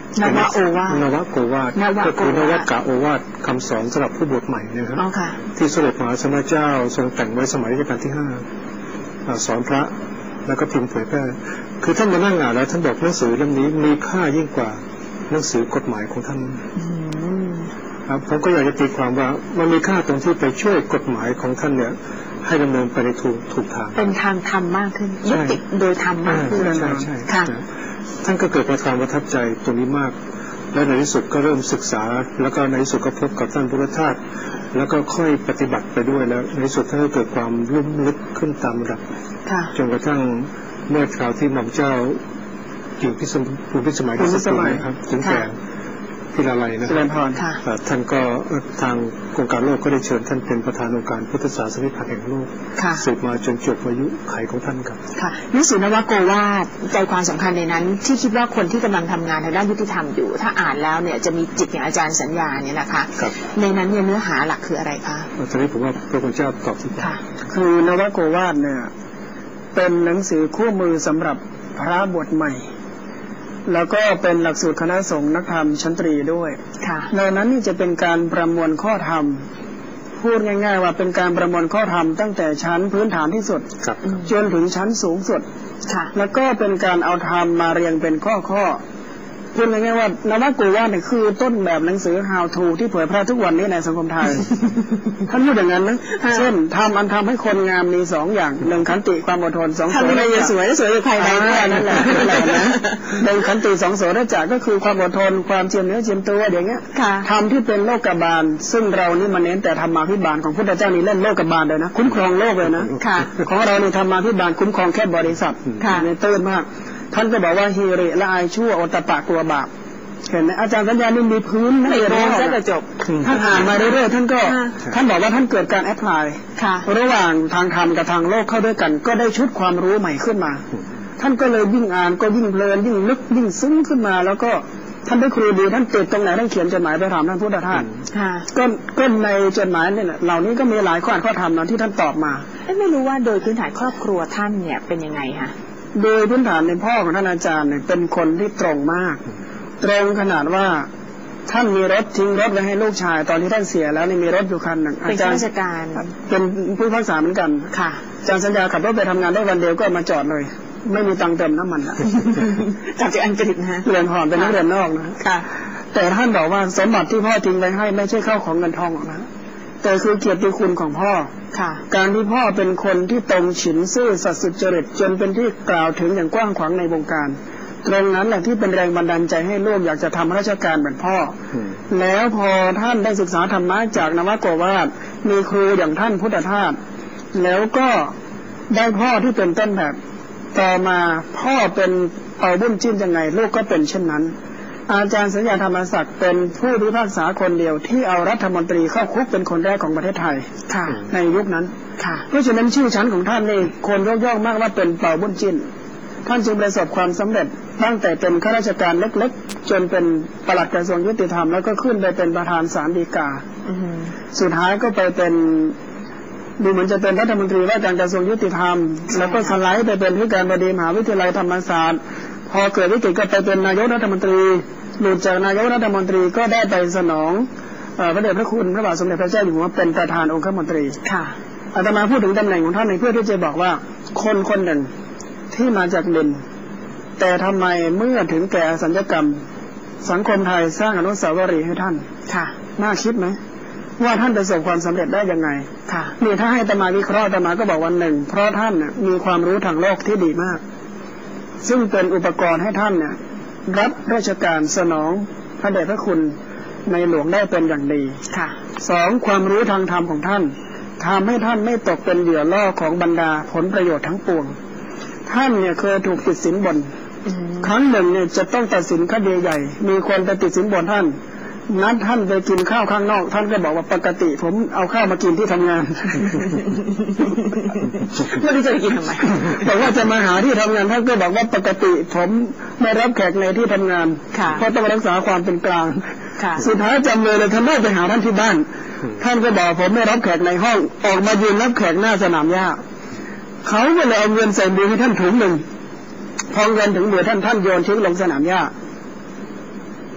นวโอวาทนวโกวาทก็คือนวัตกะโอวาทคำสอนสำหรับผู้บวชใหม่นะครับที่สมเด็จพระสัมมาสัมพุทธเจ้าทรงแต่งไว้สมัยรัชกาลที่ห้าสอนพระแล้วก็พิมพ์เผยแพร่คือท่านมานั่งอ่านแล้วท่านบอกหนังสือเล่มนี้มีค่ายิ่งกว่าหนังสือกฎหมายของท่านครับผมก็อยากจะตีความว่ามันมีค่าตรงที่ไปช่วยกฎหมายของท่านเนี่ยให้ดำเนินไปในถูกถูกทางเป็นทางธรรมมากขึ้นยุติโดยธรรมมากขึ้นใช่ใช่ค่ะท่านก็เกิดความประทับใจตรงนี้มากและในที่สุดก็เริ่มศึกษาแล้วก็ในที่สุดก็พบกับท่านพุทธทาสแล้วก็ค่อยปฏิบัติไปด้วยแล้วในที่สุดท่านก็เกิดความลุ่มลึกขึ้นตามระดับจนกระทั่งเมื่อคราวที่หม่อมเจ้ากิ่งพิสมัยภูมิพิสมัยที่สุดนะครับถึงแก่พิลาไลนะครับท่านก็ทางโครงการโลกก็ได้เชิญท่านเป็นประธานองค์การพุทธศาสนิกแห่งโลกสืบมาจนจบอายุไขของท่านครับค่ะหนังสือนวโกวาทใจความสำคัญในนั้นที่คิดว่าคนที่กำลังทำงานทางด้านยุติธรรมอยู่ถ้าอ่านแล้วเนี่ยจะมีจิตอย่างอาจารย์สัญญาเนี่ยนะคะในนั้นเนี่ยเนื้อหาหลักคืออะไรคะตอนนี้ผมว่าพระคุณเจ้าตอบที่ค่ะคือนวโกวาทเนี่ยเป็นหนังสือคู่มือสำหรับพระบวชใหม่แล้วก็เป็นหลักสูตรคณะสงฆ์นักธรรมชั้นตรีด้วยในนั้นนี่จะเป็นการประมวลข้อธรรมพูดง่ายๆว่าเป็นการประมวลข้อธรรมตั้งแต่ชั้นพื้นฐานที่สุดจนถึงชั้นสูงสุดแล้วก็เป็นการเอาธรรมมาเรียงเป็นข้อข้อพูดง่ายๆว่านวโกวาทเนี่ยคือต้นแบบหนังสือ how to ที่เผยแพร่ทุกวันนี้ในสังคมไทยท่านพูดอย่างนั้นนะเช่นทำอันทำให้คนงามมีสองอย่างหนึ่งขันติความอดทนสองโสดาสวยสวยภายในด้วยนั่นแหละนะหนึ่งขันติสองโสดาจักก็คือความอดทนความเจียมเนื้อเจียมตัวอย่างเงี้ยทำที่เป็นโลกบาลซึ่งเรานี่มาเน้นแต่ธรรมาภิบาลของพุทธเจ้านี่เล่นโลกบาลเลยนะคุ้มครองโลกเลยนะของเรานี่ธรรมาภิบาลคุ้มครองแค่บริษัทเนี่ยตื่นมากท่านก็บอกว่าฮีริละอายชั่วโอตปะกลัวบาปเห็นไหมอาจารย์สัญญานี่มีพื้นนักเรียนแล้วก็จบท่านอ่านมาเรื่อยๆท่านก็ท่านบอกว่าท่านเกิดการแอพพลายระหว่างทางธรรมกับทางโลกเข้าด้วยกันก็ได้ชุดความรู้ใหม่ขึ้นมาท่านก็เลยยิ่งอ่านก็ยิ่งเพลินยิ่งลึกยิ่งซึ้งขึ้นมาแล้วก็ท่านได้ครูดีท่านติดตรงไหนท่านเขียนจดหมายไปถามท่านพุทธทาสก็ก็ในจดหมายเนี่ยเหล่านี้ก็มีหลายข้ออ่านข้อธรรมนะที่ท่านตอบมาไม่รู้ว่าโดยพื้นฐานครอบครัวท่านเนี่ยเป็นยังไงคะโดยพื้นฐานในพ่อของท่านอาจารย์เนี่ยเป็นคนที่ตรงมากตรงขนาดว่าท่านมีรถทิ้งรถไว้ให้ลูกชายตอนที่ท่านเสียแล้วนี่มีรถอยู่คันหนึ่งอาจารย์ราชการเป็นผู้พักษาเหมือนกันค่ะอาจารย์สัญญาขับรถไปทำงานได้วันเดียวก็มาจอดเลยไม่มีตังค์เติมน้ำมันละจากจากอังกฤษนะฮะเรียนหอนเป็นนักเรียนนอกนะค่ะแต่ท่านบอกว่าสมบัติที่พ่อทิ้งไว้ให้ไม่ใช่ข้าวของเงินทองหรอกนะแต่คือเกียรติคุณของพ่อค่ะการที่พ่อเป็นคนที่ตรงฉินซื่อสัตย์สุจริตจนเป็นที่กล่าวถึงอย่างกว้างขวางในวงการตรงนั้นแหละที่เป็นแรงบันดาลใจให้ลูกอยากจะทำราชการเหมือนพ่อแล้วพอท่านได้ศึกษาธรรมะจากนวโกวาทมีครูอย่างท่านพุทธทาสแล้วก็ได้พ่อที่เป็นต้นแบบต่อมาพ่อเป็นเป่าบุญจิ้นยังไงลูกก็เป็นเช่นนั้นอาจารย์สัญญาธรรมศักดิ์เป็นผู้พิพากษาคนเดียวที่เอารัฐมนตรีเข้าคุกเป็นคนแรกของประเทศไทยในยุคนั้นเพราะฉะนั้นชื่อชั้นของท่านนี่คนยกย่องมากว่าเป็นเป่าบุญจิ้นท่านจึงประสบความสำเร็จตั้งแต่เป็นข้าราชการเล็กๆจนเป็นปลัดกระทรวงยุติธรรมแล้วก็ขึ้นไปเป็นประธานศาลฎีกาสุดท้ายก็ไปเป็นดูเหมือนจะเป็นรัฐมนตรีว่าการกระทรวงยุติธรรมแล้วก็สไลด์ไปเป็นผู้การบดีมหาวิทยาลัยธรรมศาสตร์พอเกิดวิกฤตก็ไปเป็นนายกรัฐมนตรีหลุดจากนายกรัฐมนตรีก็ได้ไปสนองพระเดชพระคุณพระบาทสมเด็จพระเจ้าอยู่หัวเป็นประธานองคมนตรีค่ะอาตมาพูดถึงตำแหน่งของท่านในเพื่อที่จะบอกว่าคนคนหนึ่งที่มาจากดินแต่ทำไมเมื่อถึงแก่สัญญกรรมสังคมไทยสร้างอนุสาวรีย์ให้ท่านค่ะน่าคิดไหมว่าท่านประสบความสำเร็จได้ยังไงค่ะนี่ถ้าให้อาตมาวิเคราะห์อาตมาก็บอกวันหนึ่งเพราะท่านน่ะมีความรู้ทางโลกที่ดีมากซึ่งเป็นอุปกรณ์ให้ท่านเนี่ยรับราชการสนองพระเดชพระคุณในหลวงได้เป็นอย่างดีค่ะสองความรู้ทางธรรมของท่านทำให้ท่านไม่ตกเป็นเหยื่อล่อของบรรดาผลประโยชน์ทั้งปวงท่านเนี่ยเคยถูกติดสินบนครั้งหนึ่งเนี่ยจะต้องตัดสินคดีใหญ่มีคนไปติดสินบนท่านนัดท่านไปกินข้าวข้างนอกท่านก็บอกว่าปกติผมเอาข้าวมากินที่ทำงานไม่ได้จะกินทำไมบอกว่าจะมาหาที่ทำงานท่านก็บอกว่าปกติผมไม่รับแขกในที่ทำงานเพราะต้องรักษาความเป็นกลางสุดท้ายจำเลยเลยท่านไม่ไปหาท่านที่บ้านท่านก็บอกผมไม่รับแขกในห้องออกมายืนรับแขกหน้าสนามหญ้าเขาก็เลยเอาเงินใส่มือให้ท่านถุงหนึ่งพอเงินถึงมือท่านท่านโยนทิ้งลงสนามหญ้า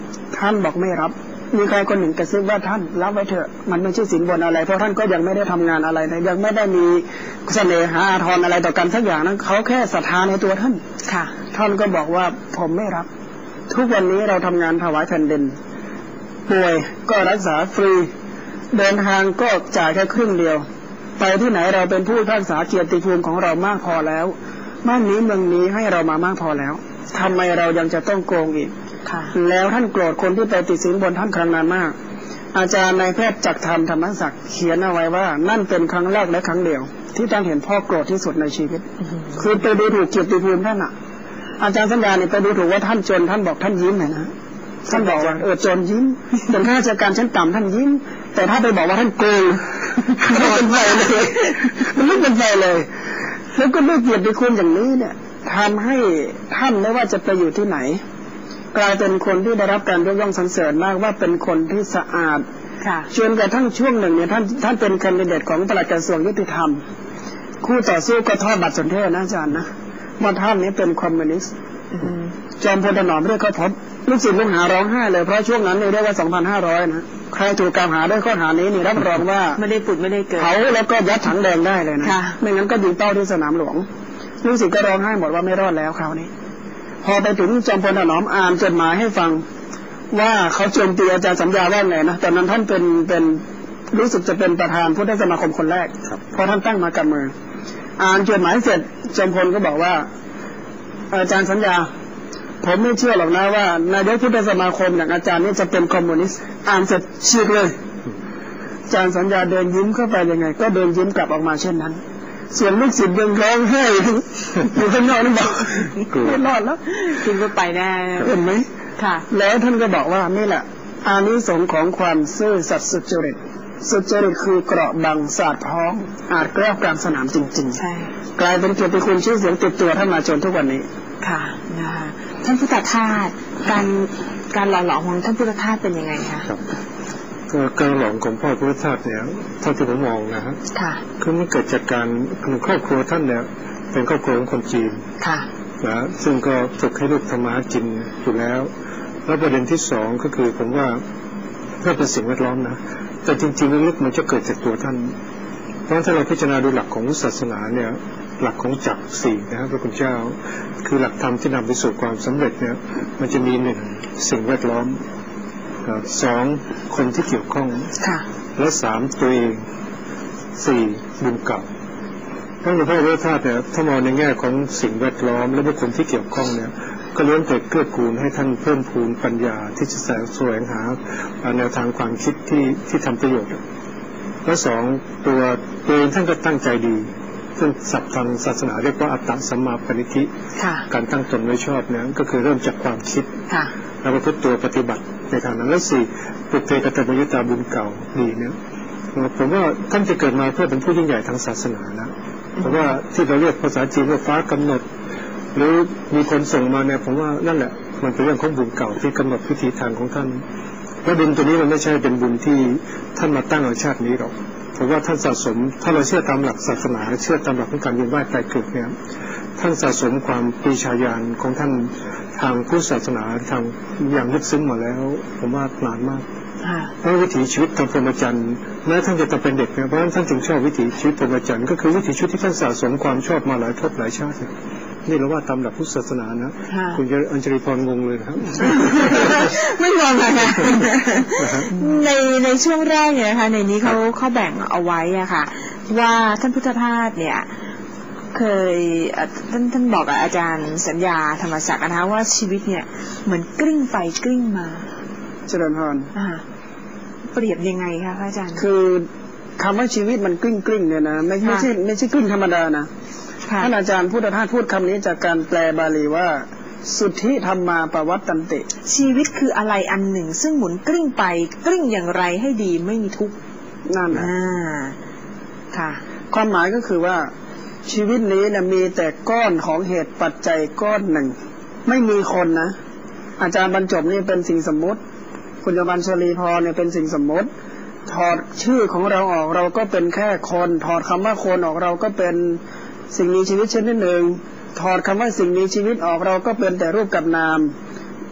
ท่านบอกไม่รับมีใครคนหนึ่งกระซิบว่าท่านรับไว้เถอะมันไม่ใช่สินบนอะไรเพราะท่านก็ยังไม่ได้ทำงานอะไรนะยังไม่ได้มีเสน่หาอาทรอะไรต่อกันสักอย่างนั้นเขาแค่ศรัทธาในตัวท่านค่ะท่านก็บอกว่าผมไม่รับทุกวันนี้เราทำงานถวายแผ่นดินป่วยก็รักษาฟรีเดินทางก็จ่ายแค่ครึ่งเดียวไปที่ไหนเราเป็นผู้พิพากษาเกียรติภูมิของเรามากพอแล้วบ้านนี้เมืองนี้ให้เรามามากพอแล้วทำไมเรายังจะต้องโกงอีกแล้วท่านโกรธคนที่ไปติดสินบนท่านครั้งนั้นมากอาจารย์นายแพทย์จักรธรรมธรรมศักดิ์เขียนเอาไว้ว่านั่นเป็นครั้งแรกและครั้งเดียวที่ท่านเห็นพ่อโกรธที่สุดในชีวิตคือไปดูถูกเกียรติภูมิท่านอ่ะอาจารย์สัญญาเนี่ยไปดูถูกว่าท่านจนท่านบอกท่านยิ้มเห็นนะท่านบอกว่าเออจนยิ้มเป็นข้าราชการชั้นต่ำท่านยิ้มแต่ถ้าไปบอกว่าท่านโกงมันไม่เป็นไปเลยมันไม่เป็นไปเลยแล้วก็ด้วยเกียรติคุณอย่างนี้เนี่ยทำให้ท่านไม่ว่าจะไปอยู่ที่ไหนกลายเป็นคนที่ได้รับการยกย่องสรรเสริญมากว่าเป็นคนที่สะอาดจนกระทั่งช่วงหนึ่งเนี่ยท่านท่านเป็นแคนดิเดตของปลัดกระทรวงยุติธรรมคู่ต่อสู้ก็ทอดบัตรสนเทศนะอาจารย์นะว่าท่านนี้เป็นคอมมิวนิสต์จอมพลถนอมเรียกเขาพบลูกศิษย์ลูกหาร้องไห้เลยเพราะช่วงนั้นเนี่ยเรียกว่าสองพันห้าร้อยนะใครถูกกล่าวหาด้วยข้อหานี้นี่รับรองว่าไม่ได้ปุดไม่ได้เกิดเขาแล้วก็ยัดถังแดงได้เลยนะไม่งั้นก็ยิงเป้าที่สนามหลวงลูกศิษย์ก็ร้องไห้หมดว่าไม่รอดแล้วคราวนี้พอไปถึงจอมพลถนอมอ่านจดหมายให้ฟังว่าเขาโจมตีอาจารย์สัญญาว่าไงนะตอนนั้นท่านเป็นเป็นรู้สึกจะเป็นประธานพุทธสมาคมคนแรกเพราะท่านตั้งมากับมืออ่านจดหมายเสร็จจอมพลก็บอกว่าอาจารย์สัญญาผมไม่เชื่อหรอกนะว่านายกพุทธสมาคมอย่างอาจารย์นี่จะเป็นคอมมิวนิสต์อ่านเสร็จฉีกเลยอาจารย์สัญญาเดินยิ้มเข้าไปยังไงก็เดินยิ้มกลับออกมาเช่นนั้นส่วนลูกศิษย์ยังร้องไห้อยู่ข้างนอกนั่นบอกไม่รอดแล้วคุณก็ไปแน่เห็นไหมค่ะแล้วท่านก็บอกว่านี่แหละอานิสงส์ของความซื่อสัตย์สุจริตสุจริตคือเกราะบังสาดพ้องอาจแกล้วกลางสนามจริงๆใช่กลายเป็นเกียรติคุณชื่อเสียงติดตัวท่านมาจนทุกวันนี้ค่ะนะคะท่านพุทธทาสการการหล่อหลอมของท่านพุทธทาสเป็นยังไงคะครับก็การหลอมของพ่อพุทธทาสเนี่ยเท่าที่ผมมองนะครับค่ะคือมันเกิดจากการครอบครัวท่านเนี่ยเป็นครอบครัวของคนจีนค่ะนะซึ่งก็ฝึกให้ลูกทำมาหากินอยู่แล้วแล้วประเด็นที่สองก็คือผมว่าเพื่อเป็นสิ่งแวดล้อมนะแต่จริงๆลึกๆมันจะเกิดจากตัวท่านเพราะถ้าเราพิจารณาดูหลักของศาสนาเนี่ยหลักของจักรสี่นะครับพระคุณเจ้าคือหลักธรรมที่นำไปสู่ความสำเร็จเนี่ยมันจะมีหนึ่งสิ่งแวดล้อมสองคนที่เกี่ยวข้องและสามตัวเองสี่บุญเก่าเพราะหลวงพ่อพระธาตุเนี่ยถ้ามองในแง่ของสิ่งแวดล้อมและบุคคลที่เกี่ยวข้องเนี่ยก็ล้วนแต่เกื้อกูลให้ท่านเพิ่มพูนปัญญาที่จะแสวงหาแนวทางความคิดที่ที่ทำประโยชน์และสองตัวตัวเองท่านก็ตั้งใจดีซึ่งศัพท์ทางศาสนาเรียกว่าอัตตสัมมาปณิธิการตั้งตนไว้ชอบเนี่ยก็คือเริ่มจากความคิดแล้วก็พุทธตัวปฏิบัติในทางนั้นและสี่ปุเพกตมยุตาบุญเก่าดีเนี่ยผมว่าท่านจะเกิดมาเพื่อเป็นผู้ยิ่งใหญ่ทางศาสนานะเพราะว่าที่เราเรียกภาษาจีนว่าฟ้ากำหนดหรือมีคนส่งมาเนี่ยผมว่านั่นแหละมันเป็นเรื่องของบุญเก่าที่กำหนดพิธีทางของท่านและบุญตัวนี้มันไม่ใช่เป็นบุญที่ท่านมาตั้งเอาชาตินี้หรอกผมว่าท่านสะสมถ้าเราเชื่อตามหลักศาสนาเชื่อตามหลักของการเวียนว่ายตายเกิดเนี่ยท่านสะสมความปรีชาญาณของท่านทางพุทธศาสนาทางอย่างลึกซึ้งมาแล้วผมว่านานมากเพราะวิถีชีวิตทางพรหมจรรย์แม้ท่านจะเป็นเด็กเนี่ยเพราะท่านจึงชอบวิถีชีวิตพรหมจรรย์ก็คือวิถีชีวิตที่ท่านสะสมความชอบมาหลายภพหลายชาตินี่เราว่าตามหลักพุทธศาสนานะคุณอัญชลีพรงงเลยครับไม่งงค่ะในในช่วงแรกเนี่ยนะคะในนี้เขาเขาแบ่งเอาไว้อะค่ะว่าท่านพุทธทาสเนี่ยเคยท่านท่านบอกกับอาจารย์สัญญาธรรมศักดิ์นะคะว่าชีวิตเนี่ยเหมือนกลิ้งไปกลิ้งมาเจริญพรเปรียบยังไงคะพระอาจารย์คือคำว่าชีวิตมันกลิ้งกลิ้งเนี่ยนะไม่ไม่ใช่ไม่ใช่กลิ้งธรรมดานะท่านอาจารย์พุทธทาสพูดคำนี้จากการแปลบาลีว่าสุทธิธรรมาปวัตตันติชีวิตคืออะไรอันหนึ่งซึ่งหมุนกลิ้งไปกลิ้งอย่างไรให้ดีไม่มีทุกข์นั่นแหละค่ะความหมายก็คือว่าชีวิตนี้นะมีแต่ก้อนของเหตุปัจจัยก้อนหนึ่งไม่มีคนนะอาจารย์บรรจบนี่เป็นสิ่งสมมติคุณยมันชลีพรเนี่ยเป็นสิ่งสมมติถอดชื่อของเราออกเราก็เป็นแค่คนถอดคำว่าคนออกเราก็เป็นสิ่งมีชีวิตชนิดหนึ่งถอดคำว่าสิ่งมีชีวิตออกเราก็เป็นแต่รูปกับนาม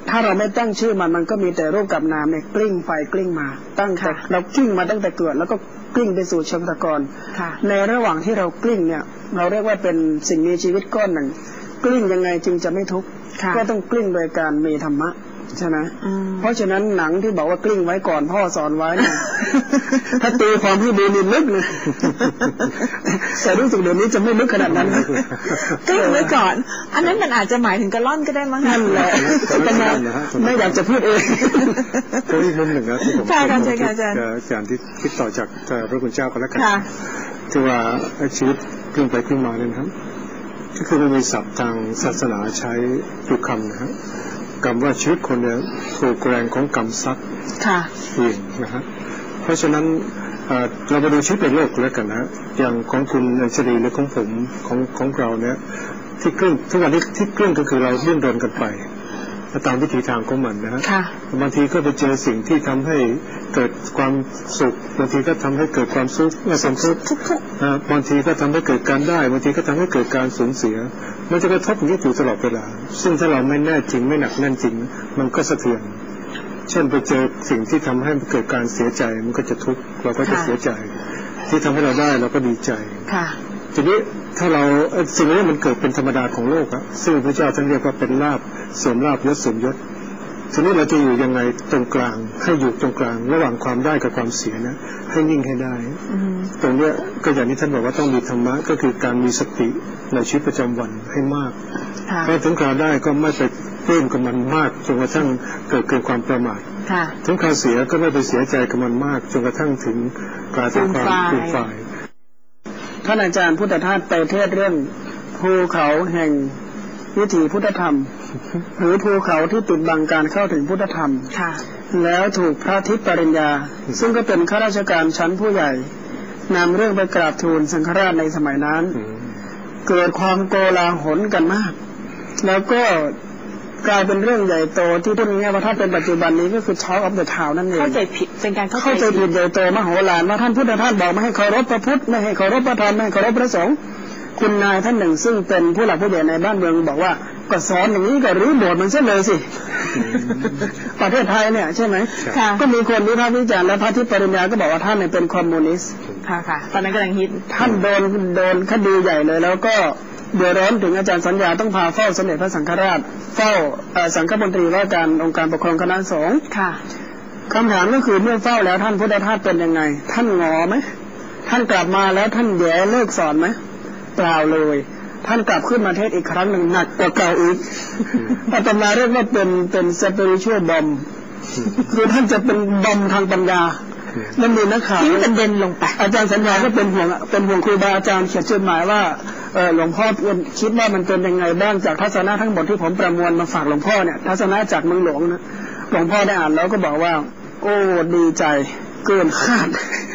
ถ้าเราไม่ตั้งชื่อมันมันก็มีแต่รูปกับนามเนี่ยกลิ้งไปกลิ้งมาตั้งแต่เรากลิ้งมาตั้งแต่เกิดแล้วก็กลิ้งไปสู่เชิงตะกอนในระหว่างที่เรากลิ้งเนี่ยเราเรียกว่าเป็นสิ่งมีชีวิตก้อนหนึ่งกลิ้งยังไงจึงจะไม่ทุกข์ก็ต้องกลิ้งโดยการมีธรรมะใช่ไหมเพราะฉะนั้นหนังที่บอกว่ากลิ้งไว้ก่อนพ่อสอนไว้เนี่ย ถ้าตีความให้ดูนี่ลึกเลยแต่รู้สึกเดี๋ยวนี้จะไม่ลึกขนาดนั้นกลิ้งไว้ก่อนอันนั้นมันอาจจะหมายถึงกระล่อนก็ได้มั้งนั่นแหละไม่อยากจะพูดเองก็อีกมุมหนึ่งนะที่ผมอาจารย์อาจารย์อาจารย์ที่คิดต่อจากพระคุณเจ้าก็แล้วกันที่ว่าชีวิตกลิ้งไปกลิ้งมาเนี่ยครับก็คือมันมีศัพท์ทางศาสนาใช้อยู่คำนะครับกรรมว่าชีวิตคนเนี่ยถูกแรงของกรรมซัดเองนะฮะเพราะฉะนั้นเรามาดูชีวิตในโลกแล้วกันนะอย่างของคุณอัญชลีหรือของผมของของเราเนี่ยที่กลิ้งทุกวันนี้ที่กลิ้งก็คือเราเลื่อนรนกันไปตามวิธีทางของมันนะฮะบางทีก็ไปเจอสิ่งที่ทำให้เกิดความสุขบางทีก็ทำให้เกิดความทุกข์และสมทุกข์บางทีก็ทำให้เกิดการได้บางทีก็ทำให้เกิดการสูญเสียมันจะกระทบอย่างนี้อยู่ตลอดเวลาซึ่งถ้าเราไม่แน่จริงไม่หนักแน่นจริงมันก็สะเทือนเช่นไปเจอสิ่งที่ทำให้เกิดการเสียใจมันก็จะทุกข์เราก็จะเสียใจที่ทำให้เราได้เราก็ดีใจทีนี้ถ้าเราสิ่งนี้มันเกิดเป็นธรรมดาของโลกอะซึ่งพระเจ้าท่านเรียกว่าเป็นลาภเสื่อมลาภยศเสื่อมยศทีนี้เราจะอยู่ยังไงตรงกลางให้อยู่ตรงกลางระหว่างความได้กับความเสียนะให้นิ่งให้ได้ตรงเนี้ยก็อย่างที่ท่านบอกว่าต้องมีธรรมะก็คือการมีสติในชีวิตประจำวันให้มากพอถึงคราวได้ก็ไม่ไปเพิ่มกับมันมากจนกระทั่งเกิดเกิดความประมาทถึงคราวเสียก็ไม่ไปเสียใจกับมันมากจนกระทั่งถึงกลายเป็นความฟูมฟายท่านอาจารย์พุทธทาสไปเทศเรื่องภูเขาแห่งวิถีพุทธธรรมหรือภูเขาที่ปิดบังการเข้าถึงพุทธธรรมแล้วถูกพระทิพย์ปริญญาซึ่งก็เป็นข้าราชการชั้นผู้ใหญ่นำเรื่องไปกราบทูลสังฆราชในสมัยนั้นเกิดความโกลาหลกันมากแล้วก็กลายเป็นเรื่องใหญ่โตที่ต้นเงี้ยว่าถ้าเป็นปัจจุบันนี้ก็คือ Talk of the Town นั่นเองเข้าใจผิดเป็นการเข้าใจผิดใหญ่โตมโหฬารว่าท่านพุทธทาสบอกไม่ให้เคารพพระพุทธไม่ให้เคารพพระธรรมไม่ให้เคารพพระสงฆ์คุณนายท่านหนึ่งซึ่งเป็นผู้หลักผู้ใหญ่ในบ้านเมืองบอกว่าก็สอนอย่างนี้ก็รื้อโบสถ์มันซะเลยสิ ประเทศไทยเนี่ยใช่ไหมก็มีคนวิพากษ์วิจารณ์และพระทิพย์ปริญญาก็บอกว่าท่านเนี่ยเป็นคอมมิวนิสต์ค่ะค่ะตอนนั้นกำลังฮิตท่านโดนโดนคดีใหญ่เลยแล้วก็เดือดร้อนถึงอาจารย์สัญญาต้องพาเฝ้าสมเด็จพระสังฆราชเฝ้าสังฆมนตรีว่าการองค์การปกครองคณะสงฆ์คำถามก็คือเมื่อเฝ้าแล้วท่านพุทธทาสเป็นยังไงท่านงอไหมท่านกลับมาแล้วท่านแย่เลิกสอนไหมเปล่าเลยท่านกลับขึ้นมาเทศอีกครั้งหนึ่งหนักกว่าเก่าอีกอาตมาเรียกว่าเป็นเป็นสปิริตชัวลบอมคือท่านจะเป็นบอมทางปัญญาแล้วมีนักข่าวที่เด่นลงไปอาจารย์สัญญาก็เป็นห่วงเป็นห่วงครูบาอาจารย์เขียนจดหมายว่าหลวงพ่อคิดว่ามันเป็นยังไงบ้างจากทัศนะทั้งหมดที่ผมประมวลมาฝากหลวงพ่อเนี่ยทัศนะจากเมืองหลวงนะหลวงพ่อได้อ่านแล้วก็บอกว่าโอ้ดีใจเกินคาด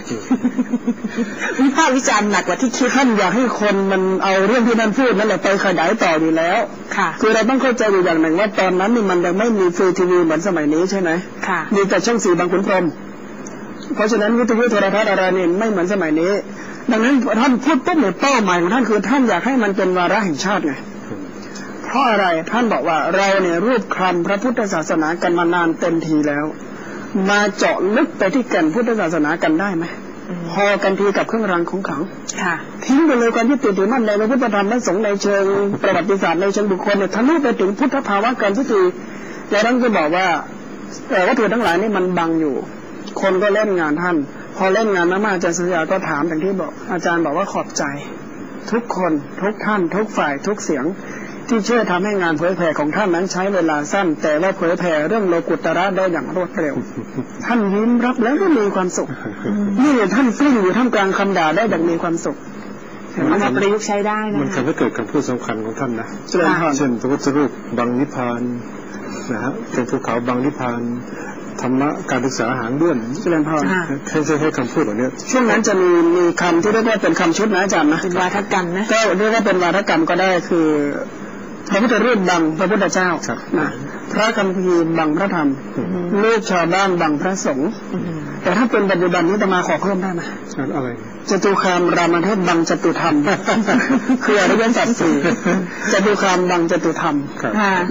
วิพากษ์วิจารณ์หนักกว่าที่คิดท่านอยากให้คนมันเอาเรื่องที่ท่านพูดนั่นแหละไปขยายต่ออยู่แล้วค่ะคือเราต้องเข้าใจอยู่อย่างหนึ่งว่าตอนนั้นนี่มันยังไม่มีฟรีทีวีเหมือนสมัยนี้ใช่ไหมค่ะมีแต่ช่องสี่บางขุนพรหมเพราะฉะนั้นวิทยุโทรทัศน์อะไรนี่ไม่เหมือนสมัยนี้ดังนั้นท่านพูดปุ๊บเนี่ยเป้าหมายของท่านคือท่านอยากให้มันเป็นวาระแห่งชาติไงเพราะอะไรท่านบอกว่าเราเนี่ยรูปคลำพระพุทธศาสนากันมานานเต็มทีแล้วมาเจาะลึกไปที่แก่นพุทธศาสนากันได้ไหมพอกันทีกับเครื่องรางของขลังทิ้งไปเลยการที่ติดถือมั่นในพระพุทธธรรมและสงฆ์ในเชิงประวัติศาสตร์ในเชิงบุคคลเนี่ยทะลุไปถึงพุทธภาวะกันทุกทีแล้วท่านก็บอกว่าวัตถุทั้งหลายนี่มันบังอยู่คนก็เล่นงานท่านพอเล่นงานมากๆอาจารย์สัญญาก็ถามอย่างที่บอกอาจารย์บอกว่าขอบใจทุกคนทุกท่านทุกฝ่ายทุกเสียงที่ช่วยทำให้งานเผยแผ่ของท่านนั้นใช้เวลาสั้นแต่ว่าเผยแผ่เรื่องโลกุตระได้อย่างรวดเร็วท่านยิ้มรับแล้วก็มีความสุขนี่ท่านกลิ้งอยู่ท่ามกลางคำด่าได้อย่างมีความสุขเอามาประยุกต์ใช้ได้นะมันทำให้เกิดคำพูดสำคัญของท่านนะเช่นพระพุทธรูปบังนิพพานนะฮะเป็นภูเขาบังนิพพานธรรมะการศึกษาหางด้วนเจริญพรแค่จะให้คำพูดแบบนี้ช่วงนั้นจะมีมีคำที่เรียกว่าเป็นคำชุดนะอาจารย์นะเป็นวาทกรรมนะก็เรียกว่าเป็นวาทกรรมก็ได้คือพระพุทธรูปบังพระพุทธเจ้านะพระคัมภีร์บังพระธรรมลูกชาวบ้านบังพระสงฆ์แต่ถ้าเป็นปัจจุบันนี้จะมาขอเพิ่มได้ไหมอะไรจตุคามรามเทพบังจตุธรรมคืออริยสัจสี่จตุคามบังจตุธรรมนะ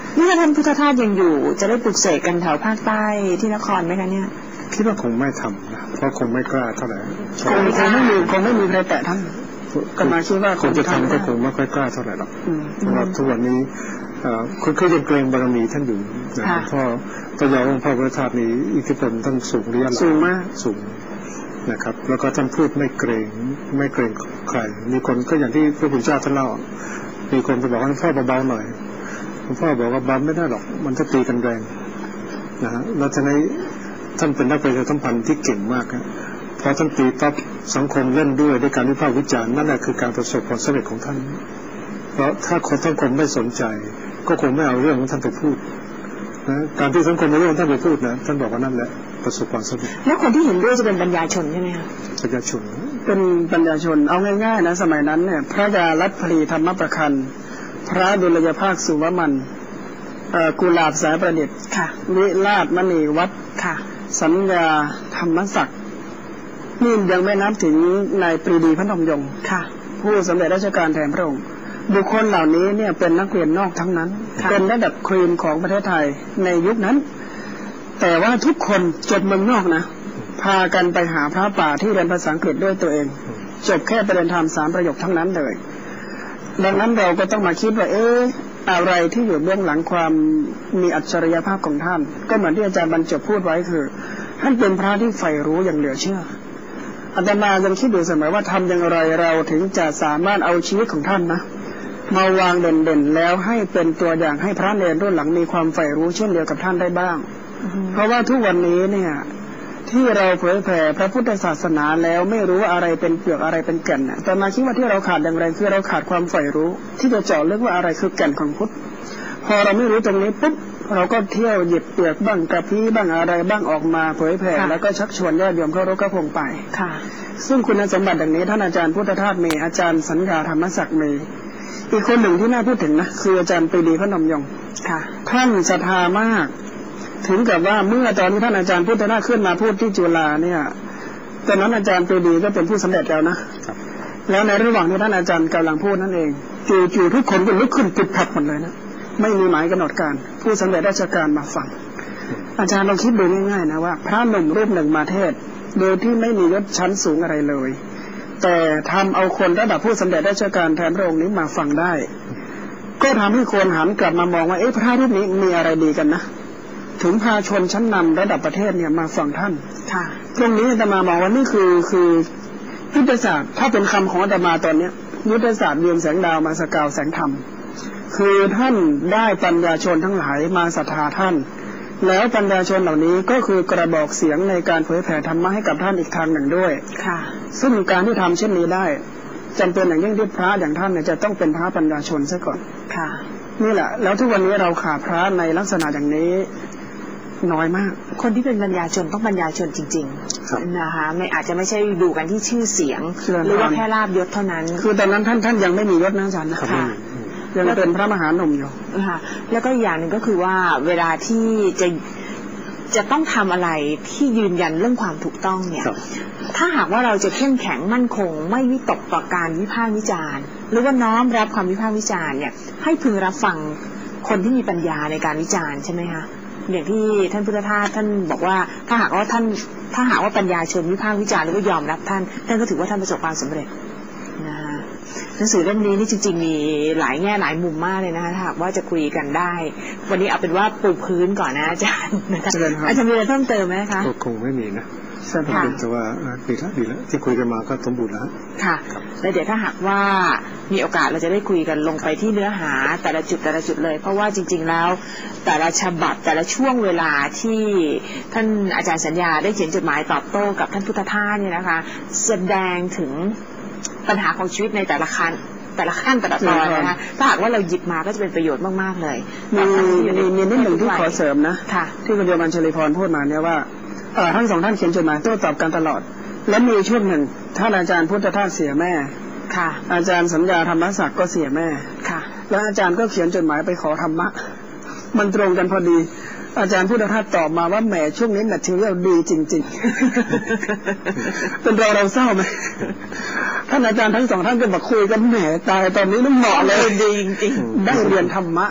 นี่ถ้าท่านพุทธทาสยังอยู่จะได้ปลุกเสกกันแถวภาคใต้ที่นครไหมคะเนี่ยคิดว่าคงไม่ทำนะเพราะคงไม่กล้าเท่าไหร่คงคงไม่มีคงไม่มีใครแตะท่านก็มาคิดว่าคนจะทำก็คงไม่ค่อยกล้าเท่าไหร่หรอกเพราะว่าทุกวันนี้คุณเคยยังเกรงบารมีท่านอยู่นะพ่อพระยาองค์พระพุทธทาสนี้อิทธิพลท่านสูงระยะหลังสูงมากสูงนะครับแล้วก็ท่านพูดไม่เกรงไม่เกรงใครมีคนก็อย่างที่พระพุทธเจ้าท่านเล่ามีคนไปบอกว่าพ่อเบาๆหน่อยพ่อบอกว่าเบาไม่ได้หรอกมันจะตีกันแรงนะฮะแล้วท่านนี้ท่านเป็นนักประชาสัมพันธ์ที่เก่งมากครับพอท่านตีปั๊บสังคมเล่นด้วยด้วยการวิพากษ์วิจารณ์นั่นแหละคือการประสบความสำเร็จของท่านเพราะถ้าคนสังคมไม่สนใจก็คงไม่เอาเรื่องของท่านไปพูดนะการที่สังคมเอาเรื่องท่านไปพูดนะท่านบอกว่านั่นแหละประสบความสำเร็จแล้วคนที่เห็นด้วยจะเป็นปัญญาชนใช่ไหมคะปัญญาชนเป็นปัญญาชนเอาง่ายๆนะสมัยนั้นเนี่ยพระยาลัทธลีธรรมประคันพระดุลยภาคสุวมันกุหลาบสายประดิษฐ์วิราชมณีวัดสัญญาธรรมศักดิ์นี่ยังไม่นับถึงนายปรีดีพนมยงค์ผู้สำเร็จราชการแทนพระองค์บุคคลเหล่านี้เนี่ยเป็นนักเรียนนอกทั้งนั้นเป็นระดับครีมของประเทศไทยในยุคนั้นแต่ว่าทุกคนจบเมืองนอกนะพากันไปหาพระป่าที่เรียนภาษาอังกฤษด้วยตัวเองจบแค่ประเด็นธรรมสามประโยคทั้งนั้นเลยดังนั้นเราก็ต้องมาคิดว่าเอ๊ะอะไรที่อยู่เบื้องหลังความมีอัจฉริยภาพของท่านก็เหมือนที่อาจารย์บรรจบพูดไว้คือท่านเป็นพระที่ใฝ่รู้อย่างเหลือเชื่ออาตมายังคิดอยู่เสมอว่าทำอย่างไรเราถึงจะสามารถเอาชีวิตของท่านนะมาวางเด่นๆแล้วให้เป็นตัวอย่างให้พระเนรรุ่นหลังมีความใฝ่รู้เช่นเดียวกับท่านได้บ้าง uh-huh. เพราะว่าทุกวันนี้เนี่ยที่เราเผยแผ่พระพุทธศาสนาแล้วไม่รู้ว่าอะไรเป็นเปลือกอะไรเป็นแก่นแต่มาคิดว่าที่เราขาดอย่างไรคือเราขาดความใฝ่รู้ที่จะเจาะลึกว่าอะไรคือแก่นของพุทธพอเราไม่รู้ตรงนี้ปุ๊บเราก็เที่ยวหยิบเปลือกบ้างกระพี้บ้างอะไรบ้างออกมาเผยแผ่แล้วก็ชักชวนญาติโยมเข้ารถกระพงไปซึ่งคุณสมบัติดังนี้ท่านอาจารย์พุทธทาสมีอาจารย์สัญญาธรรมศักดิ์มีอีกคนหนึ่งที่น่าพูดถึงนะคืออาจารย์ปรีดีพนมยงค์ท่านศรัทธามากถึงกับว่าเมื่อตอนที่ท่านอาจารย์พุทธทาสขึ้นมาพูดที่จุฬาเนี่ยตอนนั้นอาจารย์ปรีดีก็เป็นผู้สำเร็จแล้วนะแล้วในระหว่างที่ท่านอาจารย์กำลังพูดนั่นเองจู่ๆทุกคนก็ลุกขึ้นปุบปับหมดเลยนะไม่มีหมายกำหนดการผู้สำเร็จราชการมาฟังอาจารย์ลองคิดดูง่ายๆนะว่าพระหนุ่มรูปหนึ่งมาเทศโดยที่ไม่มียศชั้นสูงอะไรเลยแต่ทำเอาคนระดับผู้สำเร็จราชการแทนพระองค์นี้มาฟังได้ก็ทำให้คนหันกลับมามองว่าเอ๊ะพระรูปนี้มีอะไรดีกันนะถึงพาชนชั้นนำระดับประเทศเนี่ยมาฟังท่านตรงนี้อาตมามองว่านี่คือคือยุทธศาสตร์ถ้าเป็นคำของอาตมาตอนนี้ยุทธศาสตร์เรียงแสงดาวมาสกาวแสงธรรมคือท่านได้ปัญญาชนทั้งหลายมาศรัทธาท่านแล้วปัญญาชนเหล่านี้ก็คือกระบอกเสียงในการเผยแผ่ธรรมะให้กับท่านอีกทางหนึ่งด้วยค่ะซึ่งการที่ทำเช่นนี้ได้จำเป็นอย่างยิ่งที่พระอย่างท่านเนี่ยจะต้องเป็นพระปัญญาชนซะก่อนค่ะนี่แหละแล้วทุกวันนี้เราขาดพระในลักษณะอย่างนี้น้อยมากคนที่เป็นปัญญาชนต้องปัญญาชนจริงๆนะคะไม่อาจจะไม่ใช่ดูกันที่ชื่อเสียงหรือว่าแค่ลาบยศเท่านั้นคือตอนนั้นท่านท่านยังไม่มียศนะอาจารย์นะค่ะยังเป็นพระมหาหนุ่มอยู่ค่ะแล้วก็อีกอย่างหนึ่งก็คือว่าเวลาที่จะจะต้องทำอะไรที่ยืนยันเรื่องความถูกต้องเนี่ยถ้าหากว่าเราจะเข้มแข็งมั่นคงไม่วิตกต่อการวิพากษ์วิจารณ์หรือว่าน้อมรับความวิพากษ์วิจารณ์เนี่ยให้พึงรับฟังคนที่มีปัญญาในการวิจารณ์ใช่ไหมคะอย่างที่ท่านพุทธทาสท่านบอกว่าถ้าหากว่าท่านถ้าหากว่าปัญญาชนวิพากษ์วิจารณ์แล้วก็ยอมรับท่านท่านก็ถือว่าท่านประสบความสำเร็จนะหนังสือเล่มนี้นี่จริงๆมีหลายแง่หลายมุมมากเลยนะคะถ้าหากว่าจะคุยกันได้วันนี้เอาเป็นว่าปูพื้นก่อนนะอาจารย์นะคะอาจารย์มีอะไรเพิ่มเติมไหมคะก็คงไม่มีนะใช่แต่ว่าดีแล้วดีแล้วที่คุยกันมาก็สมบูรณ์แล้วค่ะแล้วเดี๋ยวถ้าหากว่ามีโอกาสเราจะได้คุยกันลงไปที่เนื้อหาแต่ละจุดแต่ละจุดเลยเพราะว่าจริงๆแล้วแต่ละฉบับแต่ละช่วงเวลาที่ท่านอาจารย์สัญญาได้เขียนจดหมายตอบโต้กับท่านพุทธทาสเนี่ยนะคะแสดงถึงปัญหาของชีวิตในแต่ละขั้นแต่ละขั้นแต่ละตอนนะคะถ้าหากว่าเราหยิบมาก็จะเป็นประโยชน์มากๆเลยมีมีมีนิดหนึ่งที่ขอเสริมนะที่คุณโยมอัญชลีพรพูดมาเนี่ยว่าทั้งสองท่านเขียนจดหมายโต้ตอบกันตลอดและมีช่วงหนึ่งท่านอาจารย์พุทธทาสเสียแม่ค่ะอาจารย์สัญญาธรรมศักดิ์ก็เสียแม่ค่ะแล้วอาจารย์ก็เขียนจดหมายไปขอธรรมะมันตรงกันพอดีอาจารย์พุทธทาสตอบมาว่าแหมช่วงนี้แมททีเรียลดีจริงๆเป็นเราเราเศร้าไหมท่านอาจารย์ทั้งสองท่านก็มาคุยกันแหมตายตอนนี้น้ำเหมาะเลยดีจริงๆได้เรียนธรรมะไง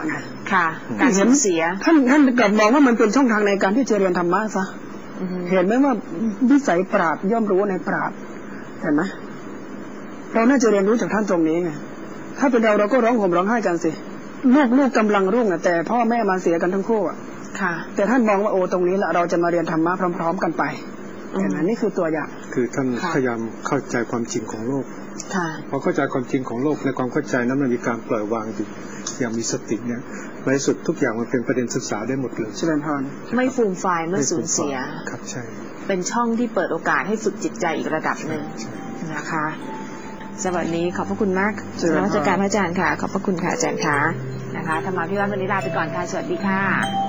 ค่ะ การสูญเสียท่านท่านกลับมองว่ามันเป็นช่องทางในการที่จะเรียนธรรมะซะอือฮึเห็นไหมว่าวิสัยปราดย่อมรู้ในปราดเห็นไหมเราน่าจะเรียนรู้จากท่านตรงนี้ไงถ้าเป็นเราเราก็ร้องห่มร้องไห้กันสิลูกลูกกำลังรุ่งอ่ะแต่พ่อแม่มาเสียกันทั้งคู่อ่ะค่ะแต่ท่านมองว่าโอ้ตรงนี้แหละเราจะมาเรียนธรรมะพร้อม ๆ กันไปอืมเห็นไหมนี่คือตัวอย่างคือท่านค่ะพยายามเข้าใจความจริงของโลกค่ะพอเข้าใจความจริงของโลกในความเข้าใจนั้นมันมีการปล่อยวางอยู่อย่างมีสติเนี่ยในที่สุดทุกอย่างมันเป็นประเด็นศึกษาได้หมดเลยเจริญพรไม่ฟูมไฟายเมื่อสูญเสียครับใช่เป็นช่องที่เปิดโอกาสให้ฝึกจิตใจอีกระดับหนึ่งใช่นะคะสำหรับวันนี้ขอบพระคุณมากเจริญพรนมัสการพระอาจารย์ค่ะ ขอบพระคุณค่ะอาจารย์ค่ะนะคะธรรมาภิวัตน์วันนี้ลาไปก่อนค่ะ สวัสดีค่ะ